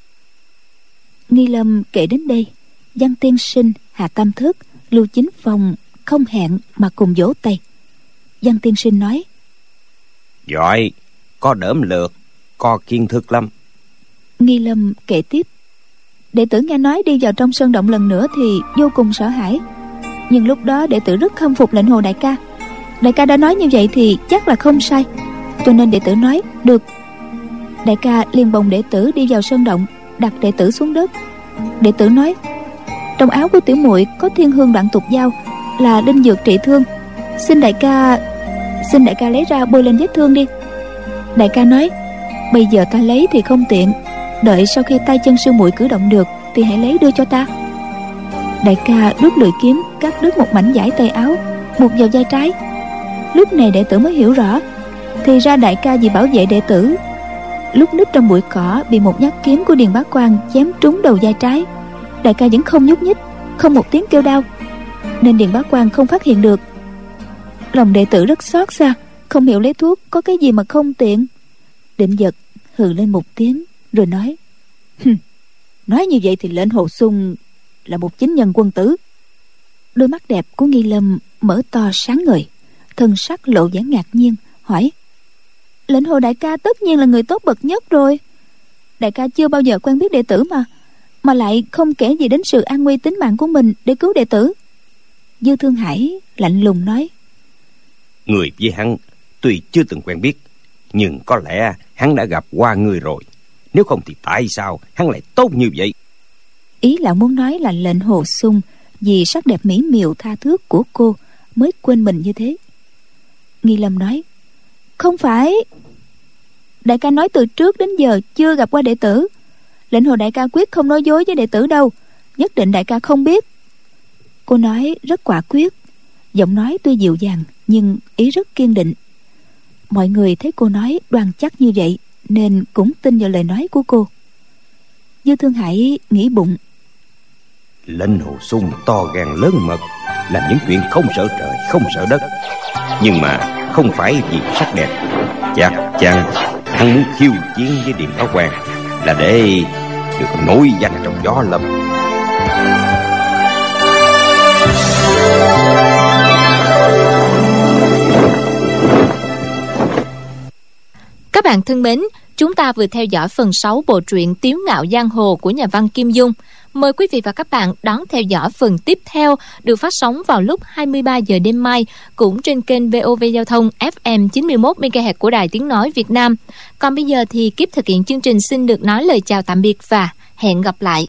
Nghi Lâm kể đến đây, Văn Tiên Sinh, Hạ Tam Thức, Lưu Chính Phong không hẹn mà cùng vỗ tay. Văn Tiên Sinh nói: Giỏi, có đỡm lược, có kiên thức lắm. Nghi Lâm kể tiếp. Đệ tử nghe nói đi vào trong sơn động lần nữa thì vô cùng sợ hãi. Nhưng lúc đó đệ tử rất khâm phục Lệnh Hồ đại ca. Đại ca đã nói như vậy thì chắc là không sai, cho nên đệ tử nói được. Đại ca liền bồng đệ tử đi vào sơn động, đặt đệ tử xuống đất. Đệ tử nói: trong áo của tiểu muội có thiên hương đoạn tục dao, là linh dược trị thương. Xin đại ca Xin đại ca lấy ra bôi lên vết thương đi. Đại ca nói: bây giờ ta lấy thì không tiện, đợi sau khi tay chân sư muội cử động được thì hãy lấy đưa cho ta. Đại ca đút lưỡi kiếm cắt đứt một mảnh vải tay áo, buộc vào vai trái. Lúc này đệ tử mới hiểu rõ, thì ra đại ca vì bảo vệ đệ tử, lúc núp trong bụi cỏ bị một nhát kiếm của Điền Bá Quang chém trúng đầu vai trái. Đại ca vẫn không nhúc nhích, không một tiếng kêu đau, nên Điền Bá Quang không phát hiện được. Lòng đệ tử rất xót xa, không hiểu lấy thuốc có cái gì mà không tiện. Định Vật hừ lên một tiếng rồi nói: nói như vậy thì Lệnh Hồ Sung là một chính nhân quân tử. Đôi mắt đẹp của Nghi Lâm mở to sáng ngời, thân sắc lộ vẻ ngạc nhiên, hỏi: Lệnh Hồ đại ca tất nhiên là người tốt bậc nhất rồi. Đại ca chưa bao giờ quen biết đệ tử mà Mà lại không kể gì đến sự an nguy tính mạng của mình để cứu đệ tử. Dư Thương Hải lạnh lùng nói: người với hắn tuy chưa từng quen biết, nhưng có lẽ hắn đã gặp qua người rồi. Nếu không thì tại sao hắn lại tốt như vậy? Ý lão muốn nói là Lệnh Hồ Sung vì sắc đẹp mỹ miều tha thước của cô mới quên mình như thế. Nghi Lâm nói: không phải. Đại ca nói từ trước đến giờ chưa gặp qua đệ tử. Lệnh Hồ đại ca quyết không nói dối với đệ tử đâu, nhất định đại ca không biết. Cô nói rất quả quyết, giọng nói tuy dịu dàng nhưng ý rất kiên định. Mọi người thấy cô nói đoan chắc như vậy nên cũng tin vào lời nói của cô. Dư Thương Hải nghĩ bụng: Lệnh Hồ Sung to gan lớn mật, làm những chuyện không sợ trời không sợ đất, nhưng mà không phải vì sắc đẹp. Chắc chắn hắn muốn khiêu chiến với Điền Bá Quang là để được nổi danh trong gió lâm. Các bạn thân mến, chúng ta vừa theo dõi phần sáu bộ truyện Tiếu Ngạo Giang Hồ của nhà văn Kim Dung. Mời quý vị và các bạn đón theo dõi phần tiếp theo được phát sóng vào lúc hai mươi ba giờ đêm mai cũng trên kênh vê o vê Giao thông ép em chín mươi mốt mê ga héc của Đài Tiếng Nói Việt Nam. Còn bây giờ thì Kiếp thực hiện chương trình xin được nói lời chào tạm biệt và hẹn gặp lại.